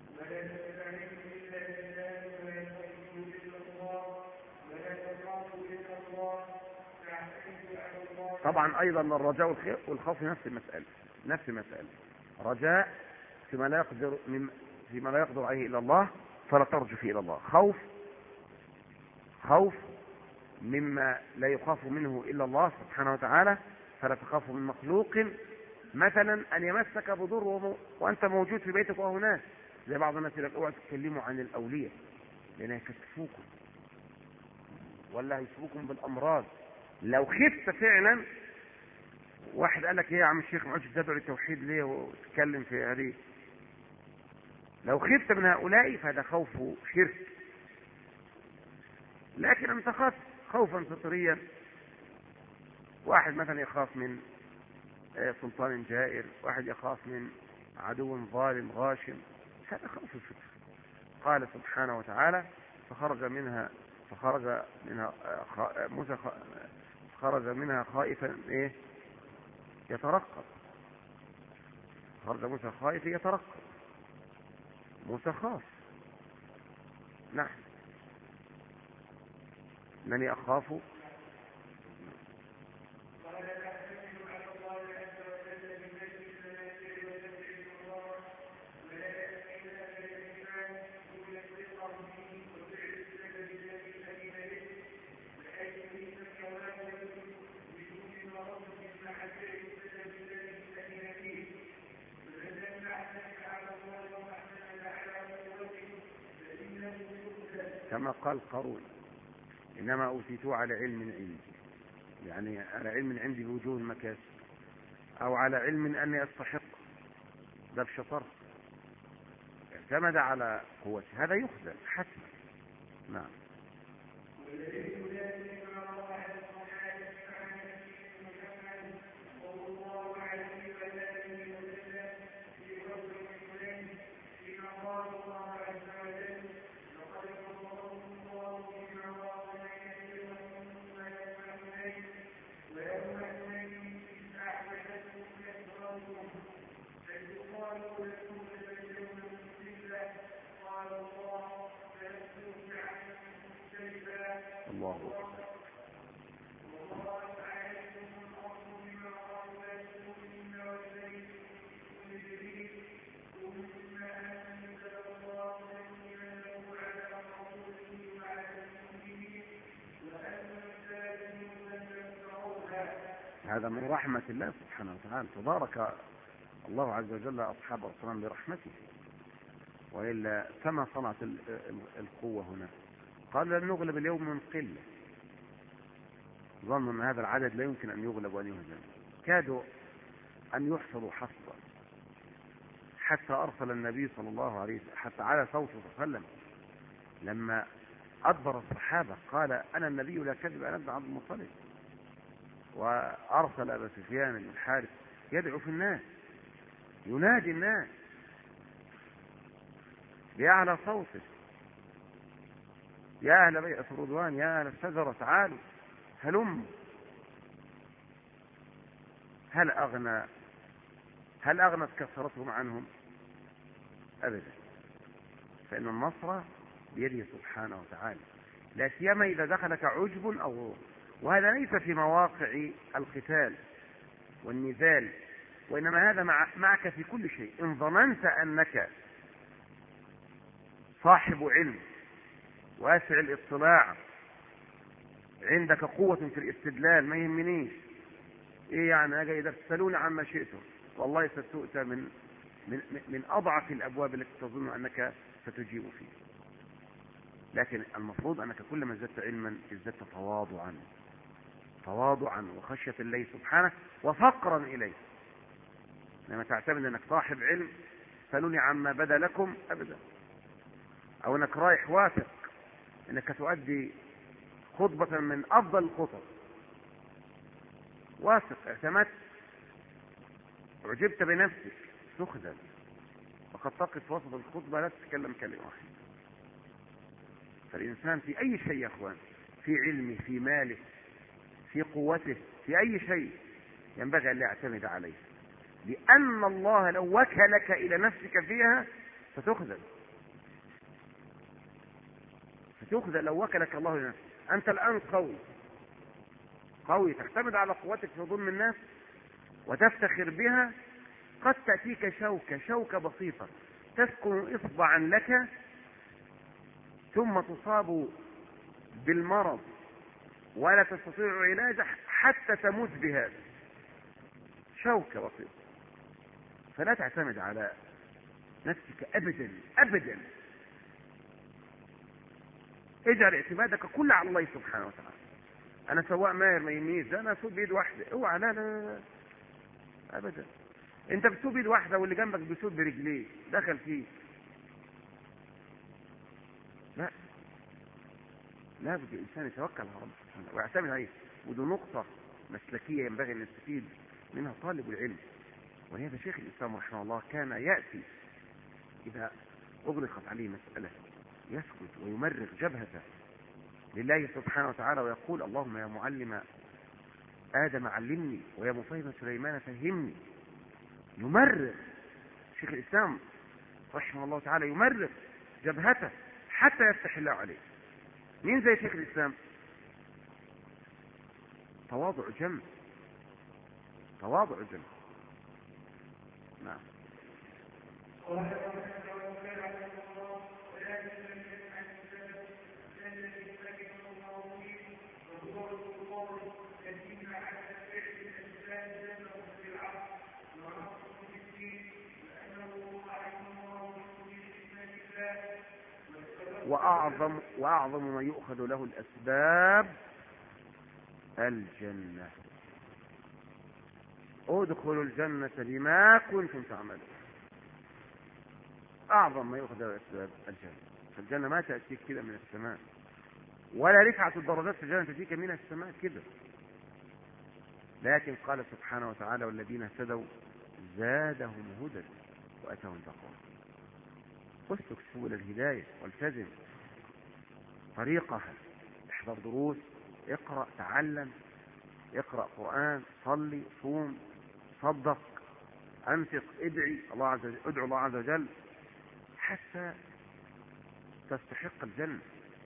طبعا أيضا الرجاء والخوف نفس المسألة، نفس المسألة. رجاء فيما لا يقدر فيما لا يقدر عليه إلا الله فلا ترجو فيه إلى الله. خوف خوف مما لا يخاف منه إلا الله سبحانه وتعالى فلا تخاف من مخلوق، مثلا أن يمسك بضر وأنت موجود في بيتك وهو ناس، زي بعض الناس يقول اوعوا تتكلموا عن الأولياء لأن يكشفوكم ولا يسبوكم بالأمراض. لو خفت فعلا، واحد قال لك ايه يا عم الشيخ ما عادش تدعو للتوحيد ليه وتتكلم في هذه، لو خفت من هؤلاء فهذا خوف شرك. لكن انت خاف خوفا فطريا، واحد مثلا يخاف من سلطان جائر، واحد يخاف من عدو ظالم غاشم، هذا خوف الفطر. قال سبحانه وتعالى فخرج منها فخرج منها موسى خرج منها خائفا ايه يترقب. خرج موسى خائفا يترقب، موسى خاف. نعم. انني اخاف كما قال قارون إنما أوتيتوه على علم عندي، يعني على علم عندي بوجوه المكاسب، أو على علم أني أستحق، ده بشطر اعتمد على قوته، هذا يخذل حسن. نعم. الله أكبر. هذا من رحمة الله سبحانه وتعالى، تبارك الله عز وجل أصحاب الرسول برحمته، وإلا كما صنعت القوة هنا. قال لن نغلب اليوم من قلة، ظنوا أن هذا العدد لا يمكن أن يغلب وأن يهزم، كادوا أن يحصلوا حصرا، حتى أرسل النبي صلى الله عليه وسلم، حتى على صوته صلى الله عليه وسلم لما أدبر الصحابة قال أنا النبي لا كذب أنا ابن عبد المطلب، وأرسل أبا سفيان بن الحارث يدعو في الناس ينادي الناس بأعلى صوته يا أهل بيعة الرضوان يا أهل الشجرة تعالوا هلم. هل أغنى هل أغنت كثرتهم عنهم؟ أبدا. فإن النصر بيده سبحانه وتعالى، لا سيما إذا دخلك عجب أو غرور. وهذا ليس في مواقع القتال والنزال، وإنما هذا مع معك في كل شيء. إن ظننت أنك صاحب علم واسع الاطلاع، عندك قوة في الاستدلال، ما يهمنيش ايه يعني اجي اذا تسألوني عما شئتم، والله ستؤتى من من من اضعف الابواب التي تظن انك ستجيب فيه. لكن المفروض انك كلما ازددت علما ازددت تواضعا، تواضعا وخشية الله سبحانه وفقرا اليه. لما تعتمد انك صاحب علم، سألوني عما بدا لكم ابدا، او انك رايح واثق انك تؤدي خطبة من افضل الخطب، واثق، اعتمدت، اعجبت بنفسك، تخذل، وقد تقف وسط الخطبة لا تتكلم كلمة واحدة. فالإنسان في أي شيء يا أخوان، في علمه، في ماله، في قوته، في أي شيء، ينبغي أن لا يعتمد عليه، لأن الله لو وكلك إلى نفسك فيها ستخذل، ستخذل لو وكلك الله لنفسك. أنت الآن قوي قوي تعتمد على قوتك في ظلم الناس وتفتخر بها، قد تأتيك شوكة شوكة بسيطة تسكن إصبعا لك، ثم تصاب بالمرض ولا تستطيع علاجه حتى تموت بهذا، شوكة بسيطة. فلا تعتمد على نفسك أبدا أبدا، اجعل اعتمادك كله على الله سبحانه وتعالى. أنا سواء ماهر ما يميز، أنا أسوق بيد واحدة، اوعى، لا لا أبدا. أنت بتسوق بيد واحدة واللي جنبك بيسوق برجليه، دخل فيه، لا لا بد الإنسان يتوكل على ربه سبحانه ويعتمد عليه. ودي نقطة مسلكية ينبغي أن نستفيد منها طالب العلم. ولهذا شيخ الإسلام رحمه الله كان يأتي إذا أغلقت عليه مسألة يسكت ويمرغ جبهته لله سبحانه وتعالى ويقول: اللهم يا معلم آدم علمني ويا مفهم سليمان فهمني. يمرغ شيخ الإسلام رحمه الله تعالى، يمرغ جبهته حتى يفتح الله عليه. مين زي شيخ الإسلام؟ تواضع جم، تواضع جم. نعم. وأعظم وأعظم ما يؤخذ له الأسباب الجنة. ادخلوا الجنة بما كنتم تعملون. أعظم ما يؤخذ له الأسباب الجنة. فالجنة ما تأتيك كده من السماء، ولا رفعة الدرجات في الجنة تأتيك من السماء كده، لكن قال سبحانه وتعالى: والذين اهتدوا زادهم هدى وأتاهم تقواهم. اسلك سبل الهداية والتزم طريقها، احضر دروس، اقرأ، تعلم، اقرأ قرآن، صلي، صوم، صدق، انفق، ادعي الله عز وجل، ادعو الله عز وجل حتى تستحق الجنة.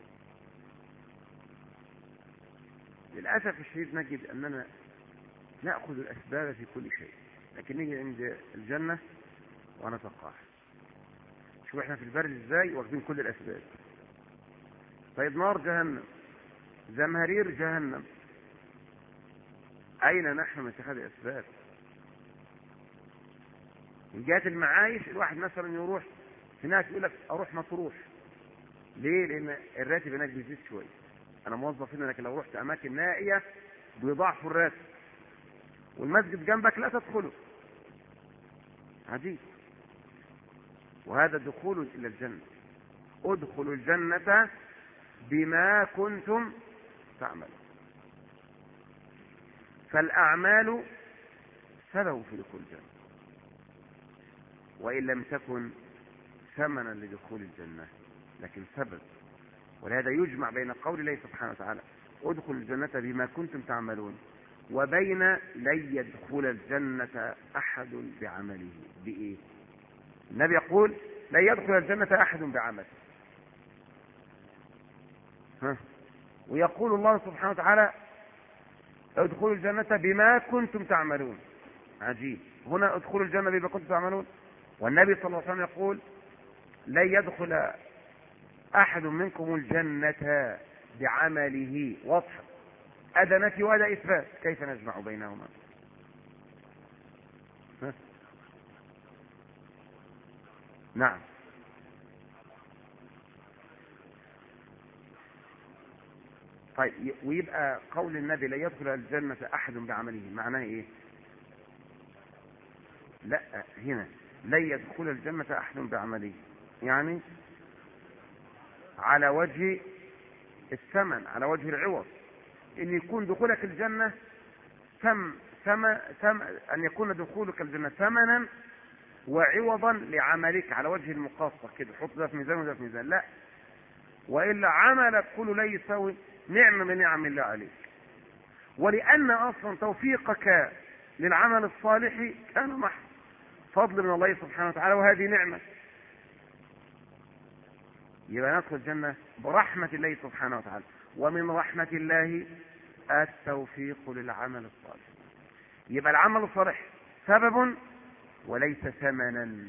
للأسف الشديد نجد أننا نأخذ الأسباب في كل شيء، لكن نيجي عند الجنة ونتقاعد. شو احنا في البرد ازاي واخدين كل الأسباب. طيب نار جهنم، زمهرير جهنم، أين نحن من اتخاذ الأسباب؟ من جهة المعايش، الواحد مثلا يروح هناك يقول لك أروح مطروح، ليه؟ لأن الراتب هناك بيزيد شوية. أنا موظف هنا، لكن لو رحت أماكن نائية بيضاعفوا الراتب، والمسجد جنبك لا تدخله، عجيب. وهذا دخول إلى الجنة. ادخلوا الجنة بما كنتم تعملون. فالأعمال سبب في دخول الجنة، وإن لم تكن ثمنا لدخول الجنة لكن سبب. ولهذا يجمع بين قول الله سبحانه وتعالى: ادخلوا الجنة بما كنتم تعملون، وبين لن يدخل الجنة أحد بعمله. بإيه؟ النبي يقول لن يدخل الجنة أحد بعمله، ها؟ ويقول الله سبحانه وتعالى ادخلوا الجنة بما كنتم تعملون. عجيب، هنا ادخلوا الجنة بما كنتم تعملون، والنبي صلى الله عليه وسلم يقول لن يدخل أحد منكم الجنة بعمله. واضح، هذا نفي وهذا إثبات، كيف نجمع بينهما؟ ها؟ نعم. طيب، ويبقى قول النبي لا يدخل الجنة أحد بعمله معناه إيه؟ لا، هنا لا يدخل الجنة أحد بعمله يعني على وجه الثمن، على وجه العوض، ان يكون دخولك الجنة ثم ثم ثم ان يكون دخولك الجنة ثمنا وعوضا لعملك على وجه المقاصة كده، حط ده في ميزان وده في ميزان، لا، والا عملك كله لا يساوي نعمة من نعم الله عليك. ولان اصلا توفيقك للعمل الصالح كان محض فضل من الله سبحانه وتعالى، وهذه نعمة، يبقى ندخل الجنة برحمة الله سبحانه وتعالى. ومن رحمة الله التوفيق للعمل الصالح، يبقى العمل الصالح سبب وليس ثمنا.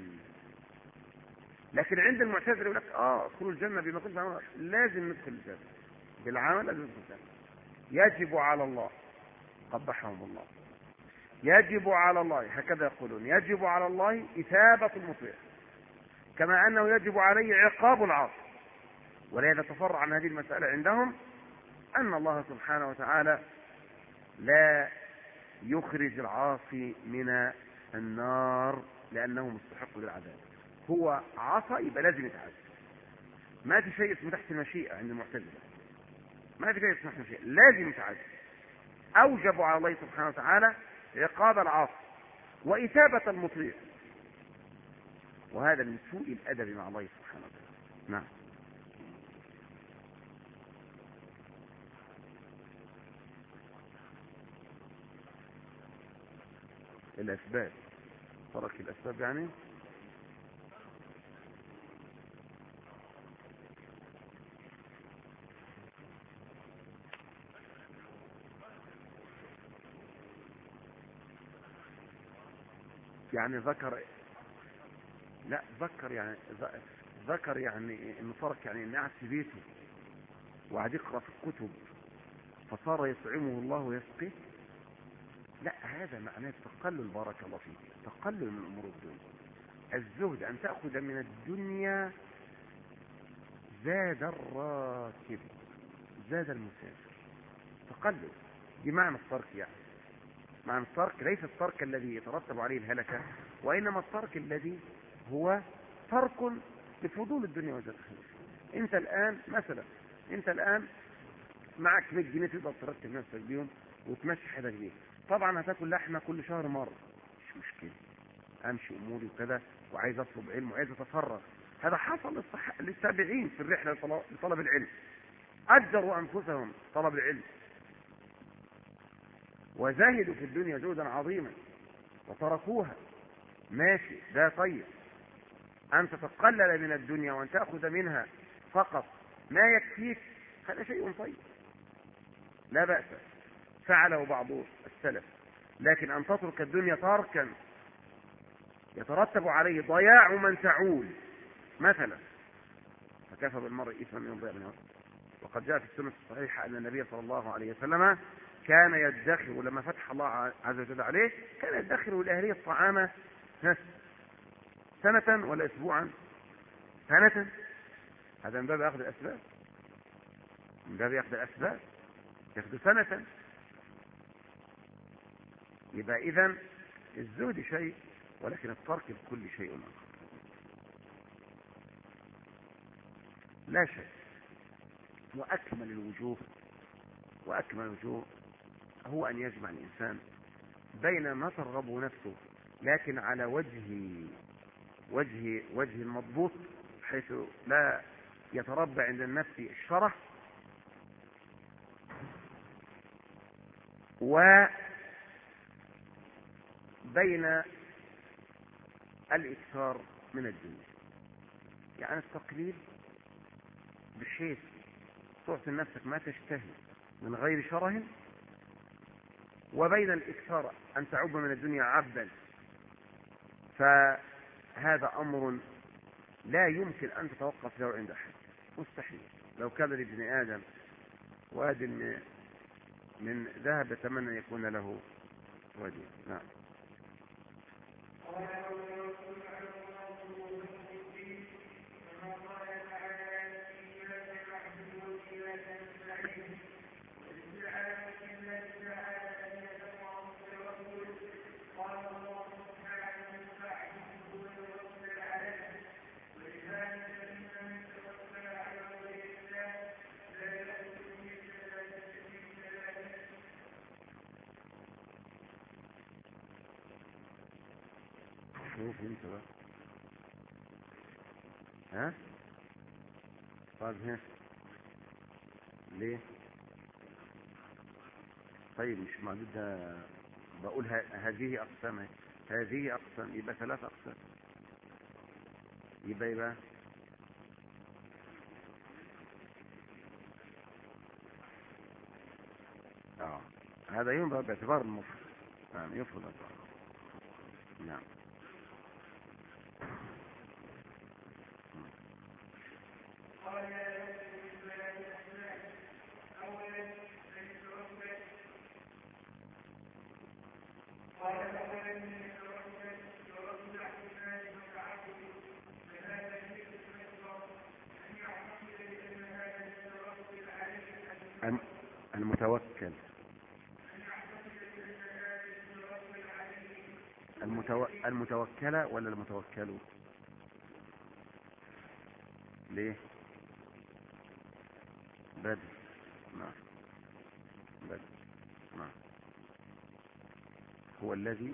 لكن عند المعتزلة يقول لك اه ادخلوا الجنة بما كنتم تعملون، لازم ندخل الجنة بالعمل، لازم ندخل الجنة. يجب على الله، قبحهم الله، يجب على الله، هكذا يقولون، يجب على الله إثابة المطيع كما أنه يجب عليه عقاب العاصي. ولهذا تفرع عن هذه المسألة عندهم أن الله سبحانه وتعالى لا يخرج العاصي من النار لأنه مستحق للعذاب. هو عصى يبقى لازم يتعذب، ما في شيء اسمه تحت المشيئة عند المعتزلة، ما في شيء اسمه تحت المشيئة، لازم يتعذب. أوجب على الله سبحانه وتعالى عقاب العاصي وإثابة المطيع، وهذا من سوء الأدب مع الله سبحانه وتعالى. نعم. الأسباب، ترك الأسباب يعني يعني ذكر، لا ذكر يعني ذكر يعني انه ترك، يعني انه قاعد في بيته وقعد يقرا في الكتب فصار يطعمه الله ويسقيه، لا، هذا معناه تقلل، بارك الله فيك، تقلل من امور الدنيا. الزهد ان تاخذ من الدنيا زاد الراكب زاد المسافر، تقلل، دي معنى الترك. يعني معنى الترك ليس الترك الذي يترتب عليه الهلكة، وإنما الترك الذي هو ترك لفضول الدنيا وزادها. انت الآن مثلا، انت الآن معك مية جنيه تقدر ترتب نفسك بيهم وتمشي حالك بيهم، طبعا هتاكل لحمة كل شهر مرة، مش مشكلة، امشي اموري وكذا، وعايز اطلب علم وعايز اتفرغ. هذا حصل للصح... للتابعين في الرحلة لطلب العلم، اجروا انفسهم طلب العلم وزاهدوا في الدنيا زهدا عظيما وتركوها، ماشي، ده طيب. أن تتقلل من الدنيا وأن تأخذ منها فقط ما يكفيك، هذا شيء طيب لا بأس، فعله بعض السلف. لكن أن تترك الدنيا تركا يترتب عليه ضياع من تعول مثلا، فكفى بالمرء إثما من يضيع من هذا. وقد جاء في السنة الصحيحة أن النبي صلى الله عليه وسلم كان يدخر، لما فتح الله عز وجل عليه كان يدخر لأهليه الطعام سنة ولا أسبوعا، سنة. هذا من باب أخذ الأسباب، من باب أخذ الأسباب، يأخذ سنة. يبقى إذن الزهد شيء، ولكن الترك بكل شيء آخر لا شيء. وأكمل الوجوه وأكمل الوجوه هو أن يجمع الإنسان بين ما ترغبه نفسه، لكن على وجه وجه وجه المضبوط، حيث لا يتربى عند النفس الشره، بين الإكثار من الدنيا، يعني التقليل بحيث تعطي نفسك ما تشتهي من غير شره، وبين الإكثار أن تعب من الدنيا عبدا، فهذا أمر لا يمكن أن تتوقف له عند أحد، مستحيل. لو كان لابن آدم واد من ذهب يتمنى أن يكون له وادي. نعم. شوف انت بقى. ها طيب ها ليه؟ طيب مش معدود ده، بقول هذه اقسام، هذه اقسام، يبقى ثلاث اقسام، يبقى يبقى اه هذا ينظر باعتبار المفرد، نعم يفرض الضرر. نعم. المتوكل المتو... المتوكلة ولا المتوكل؟ ليه؟ بدل. نعم بدل. نعم. هو الذي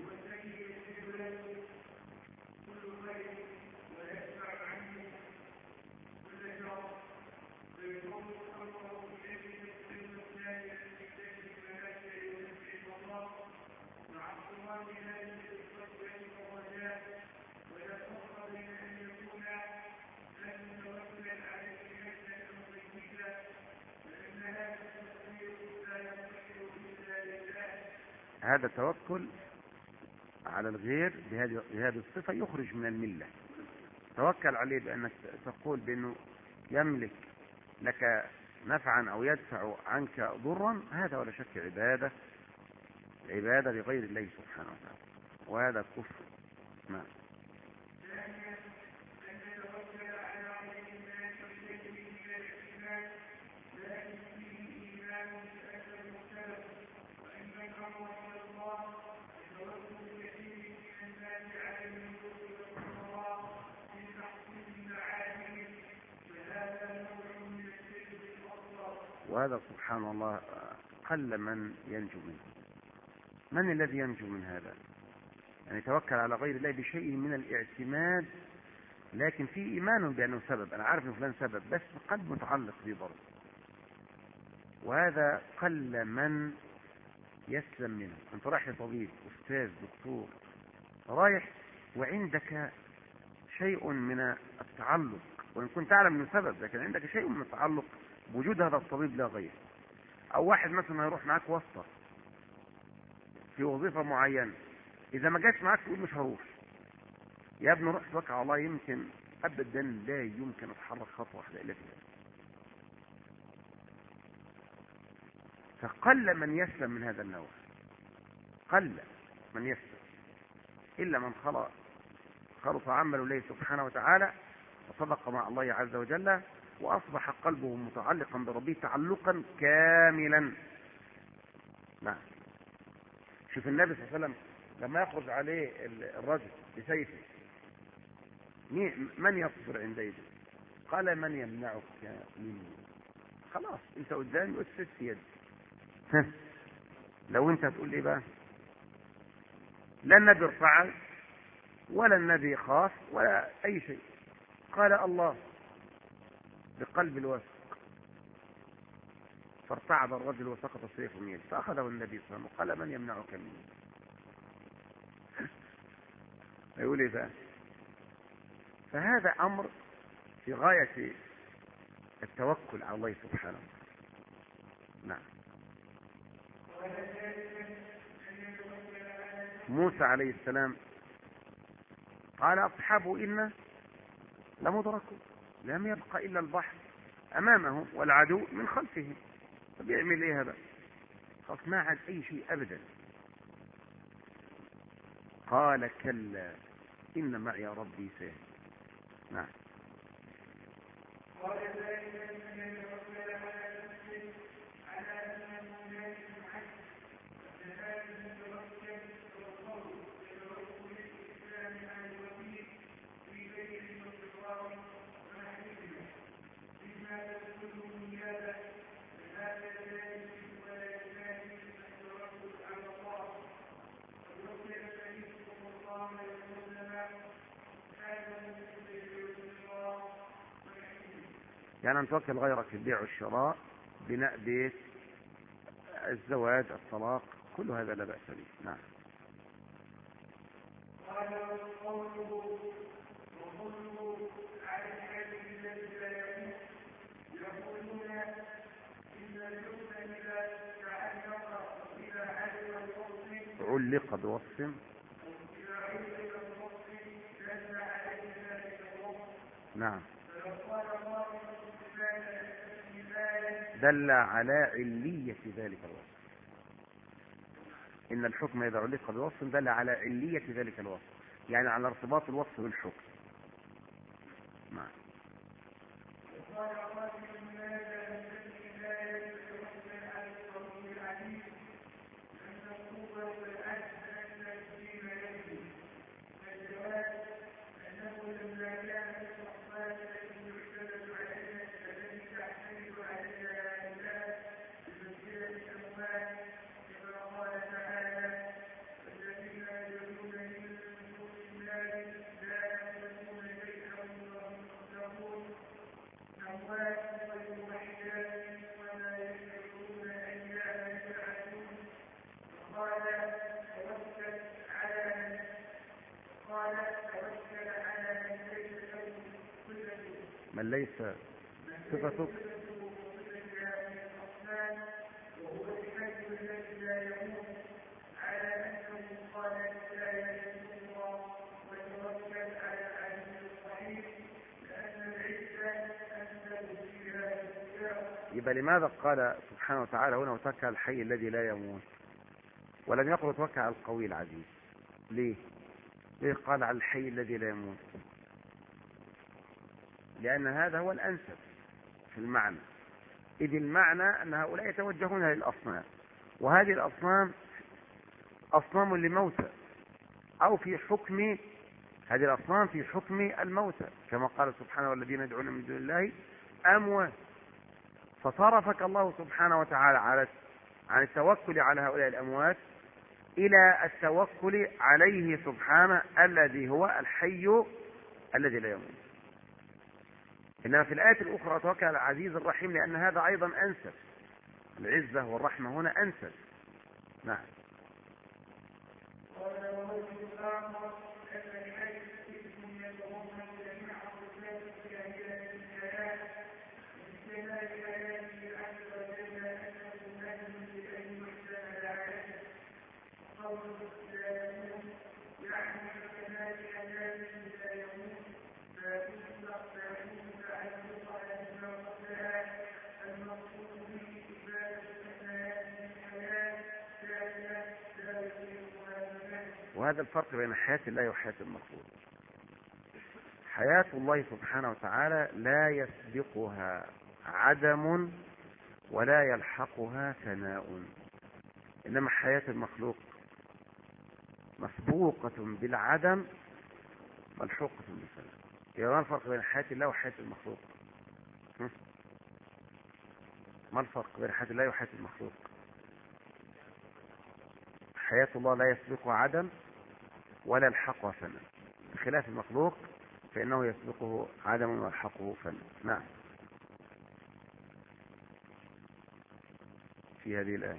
هذا التوكل على الغير بهذه بهذه الصفة يخرج من الملة. توكل عليه بأنك تقول بأنه يملك لك نفعا أو يدفع عنك ضرا، هذا ولا شك عبادة، عبادة لغير الله سبحانه وتعالى، وهذا كفر. نعم. وهذا سبحان الله قل من ينجو منه. من الذي ينجو من هذا؟ يعني توكل على غير الله بشيء من الاعتماد، لكن في إيمان بأنه سبب، أنا عارف أنه فلان سبب، بس قد متعلق به برضه، وهذا قل من يسلم منه. أنت رايح لطبيب، أستاذ، دكتور، رايح وعندك شيء من التعلق، وإن كنت تعلم أنه سبب، لكن عندك شيء من التعلق بوجود هذا الطبيب لا غير. أو واحد مثلا يروح معك واسطة في وظيفة معينة، إذا ما جاش معك تقول مش هروح يا ابني، روح توكل على الله، يمكن أبدا لا يمكن أتحرك خطوة واحدة إلا فيها. فقل من يسلم من هذا النوع، قل من يسلم، إلا من خلق خلص عمل الله سبحانه وتعالى وصدق مع الله عز وجل، وأصبح قلبه متعلقا بربه تعلقا كاملا. نعم. شوف النبي صلى الله عليه وسلم لما يخرج عليه الرجل بسيفه، من يصبر عندئذ؟ قال من يمنعك مني؟ خلاص انت قدامي وتسد يدي. لو انت تقول ايه بقى؟ لا النبي ارفعل ولا النبي خاف ولا اي شيء، قال الله بقلب الواثق، فارتعد الرجل وسقط السيف من يده، فاخذه النبي صلى الله عليه وسلم وقال من يمنعك مني؟ يقول ايه بقى؟ فهذا امر في غاية التوكل على الله سبحانه. نعم. موسى عليه السلام قال أصحابه إنا لمدركون، لم يبقى إلا البحر أمامهم والعدو من خلفهم. طب يعمل إيه هذا؟ خلاص ما عاد أي شيء أبدا. قال كلا إن معي ربي سيهدين. نعم. يعني أن توكل غيرك في البيع والشراء، بناء بيت، الزواج، الطلاق، كل هذا لا بأس به. نعم. علق بوصف نعم دل على علية ذلك الوصف. إن الحكم إذا علق بوصف دل على علية ذلك الوصف، يعني على ارتباط الوصف بالحكم. نعم. من ليس صفته يبقى لماذا قال سبحانه وتعالى هنا وتوكل على الحي الذي لا يموت ولم يقل توكل على القوي العزيز؟ ليه؟ ليه قال على الحي الذي لا يموت؟ لأن هذا هو الأنسب في المعنى، إذ المعنى أن هؤلاء يتوجهون للأصنام، وهذه الأصنام أصنام لموتى، أو في حكم هذه الأصنام في حكم الموتى، كما قال سبحانه والذين يدعون من دون الله أموات. فصرفك الله سبحانه وتعالى على عن التوكل على هؤلاء الأموات إلى التوكل عليه سبحانه الذي هو الحي الذي لا يموت. إنما في الآية الأخرى توكل على العزيز الرحيم، لأن هذا أيضا أنسب، العزة والرحمة هنا أنسب. نعم. وهذا الفرق بين حياة الله وحياة المخلوق. حياة الله سبحانه وتعالى لا يسبقها عدم ولا يلحقها ثناء، إنما حياة المخلوق مسبوقة بالعدم ملحوقة بالثناء. يعني ما الفرق بين حياة الله وحياة المخلوق؟ ما الفرق بين حياة الله وحياة المخلوق؟ حياة الله لا يسبقها عدم ولا يلحقها ثناء، بخلاف المخلوق فإنه يسبقه عدم ويلحقه ثناء. نعم. في هذه الآية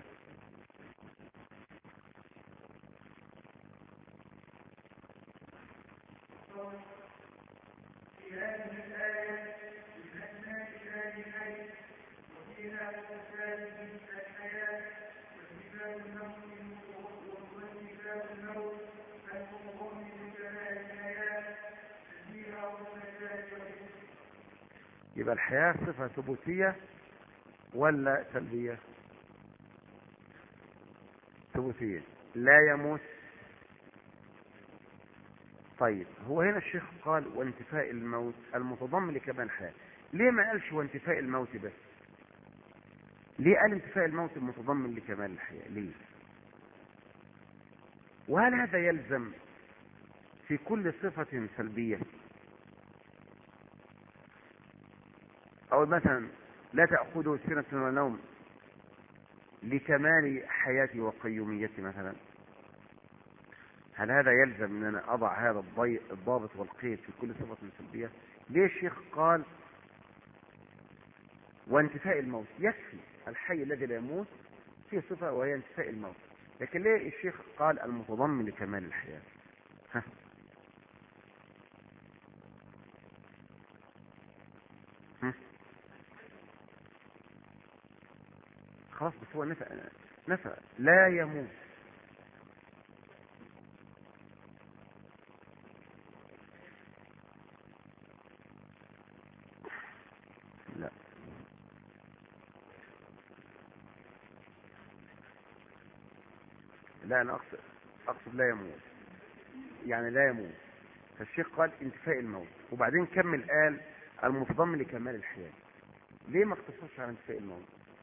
في هذه الآية بأسماء الله الحي وفيها صفات الحياة وصفات الموت وصفات الموت المتضمن لكمال الحياة فيها وصفات الرزق. يبقى الحياة صفة ثبوتية ولا سلبية؟ ثبوتية، لا يموت. طيب هو هنا الشيخ قال وانتفاء الموت المتضمن لكمال الحياة، ليه ما قالش وانتفاء الموت بس؟ ليه قال انتفاء الموت المتضمن لكمال الحياة؟ ليه؟ وهل هذا يلزم في كل صفة سلبية؟ او مثلا لا تأخذه سنة ولا نوم لكمال حياتي وقيوميتي مثلا، هل هذا يلزم ان انا اضع هذا الضابط والقيد في كل صفة سلبية؟ ليه الشيخ قال وانتفاء الموت؟ يكفي الحي الذي لا يموت فيه صفة وهي انتفاء الموت، لكن ليه الشيخ قال المتضمن لكمال الحياة؟ ها؟ ها؟ خلاص بس هو نفى نفى لا يموت. لا لا انا اقصد اقصد لا يموت، يعني لا يموت. فالشيخ قال انتفاء الموت وبعدين كمل قال المتضمن لكمال الحياة. ليه ما اقتصرش على انتفاء الموت؟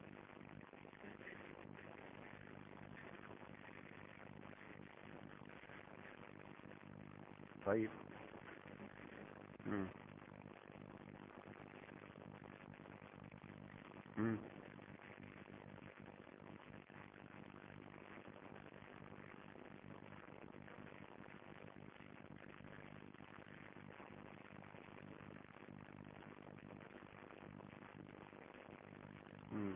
طيب مم. مم. مم.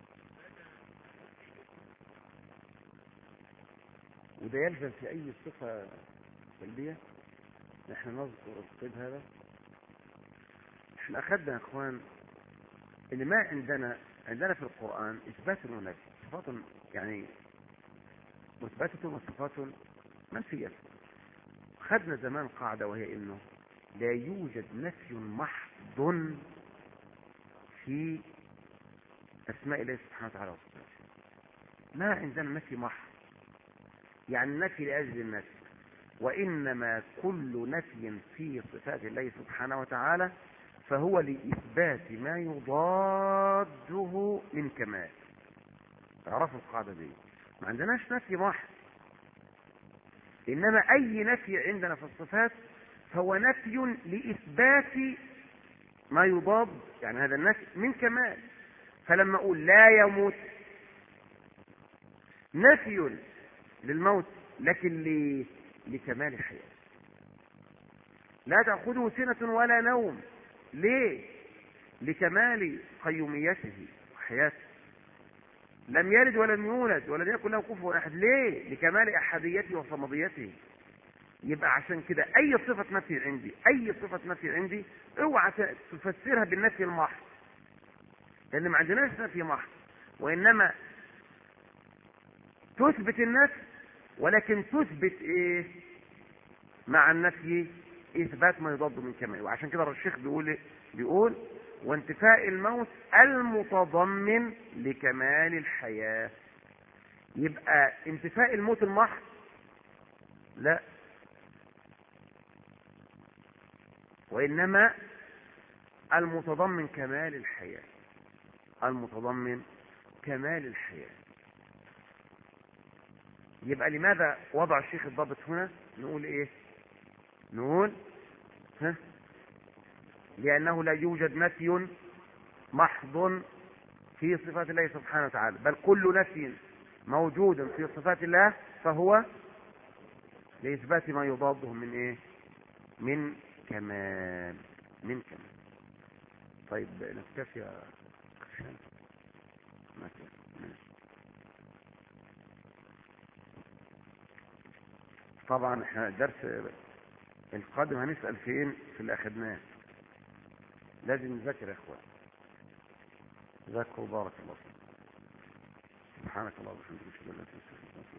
وده يلزم في اي صفة سلبية نحن نذكر القيد هذا. احنا اخذنا يا اخوان ان ما عندنا عندنا في القرآن اثبات ونفي، صفات يعني مثبتة وصفات منفية. خدنا زمان قاعدة وهي انه لا يوجد نفي محض في اسماء الله سبحانه وتعالى وصفاته. ما عندنا نفي محض يعني نفي لاجل النفي، وانما كل نفي في صفات الله سبحانه وتعالى فهو لإثبات ما يضاده من كمال. تعرفوا القاعدة دي؟ ما عندناش نفي محض، إنما أي نفي عندنا في الصفات فهو نفي لإثبات ما يضاد يعني هذا النفي من كمال. فلما أقول لا يموت نفي للموت لكن لكمال الحياة. لا تأخذه سنة ولا نوم، ليه؟ لكمال قيوميته وحياته. لم يلد ولم يولد ولم يكن له كفوا احد، ليه؟ لكمال احديته وصمديته. يبقى عشان كده اي صفة نفي عندي اي صفة نفي عندي اوعى تفسرها بالنفي المحض، لان ما عندناش نفي محض، وانما تثبت النفي ولكن تثبت ايه مع النفي؟ اثبات ما يضاد من كمال. وعشان كده الشيخ بيقول إيه؟ بيقول وانتفاء الموت المتضمن لكمال الحياة. يبقى انتفاء الموت المحض لا، وإنما المتضمن كمال الحياة، المتضمن كمال الحياة. يبقى لماذا وضع الشيخ الضابط هنا؟ نقول ايه؟ نقول ها لأنه لا يوجد نفي محض في صفات الله سبحانه وتعالى، بل كل نفي موجود في صفات الله فهو لإثبات ما يضاده من ايه؟ من كمال من كمال. طيب نكتفي يا خشان. طبعا احنا درس القادم هنسأل فين؟ في اللي أخدناه. لازم نذاكر يا إخوان، ذاكروا بارك الله فيكم. سبحانك اللهم وبحمدك أشهد أن لا إله إلا أنت.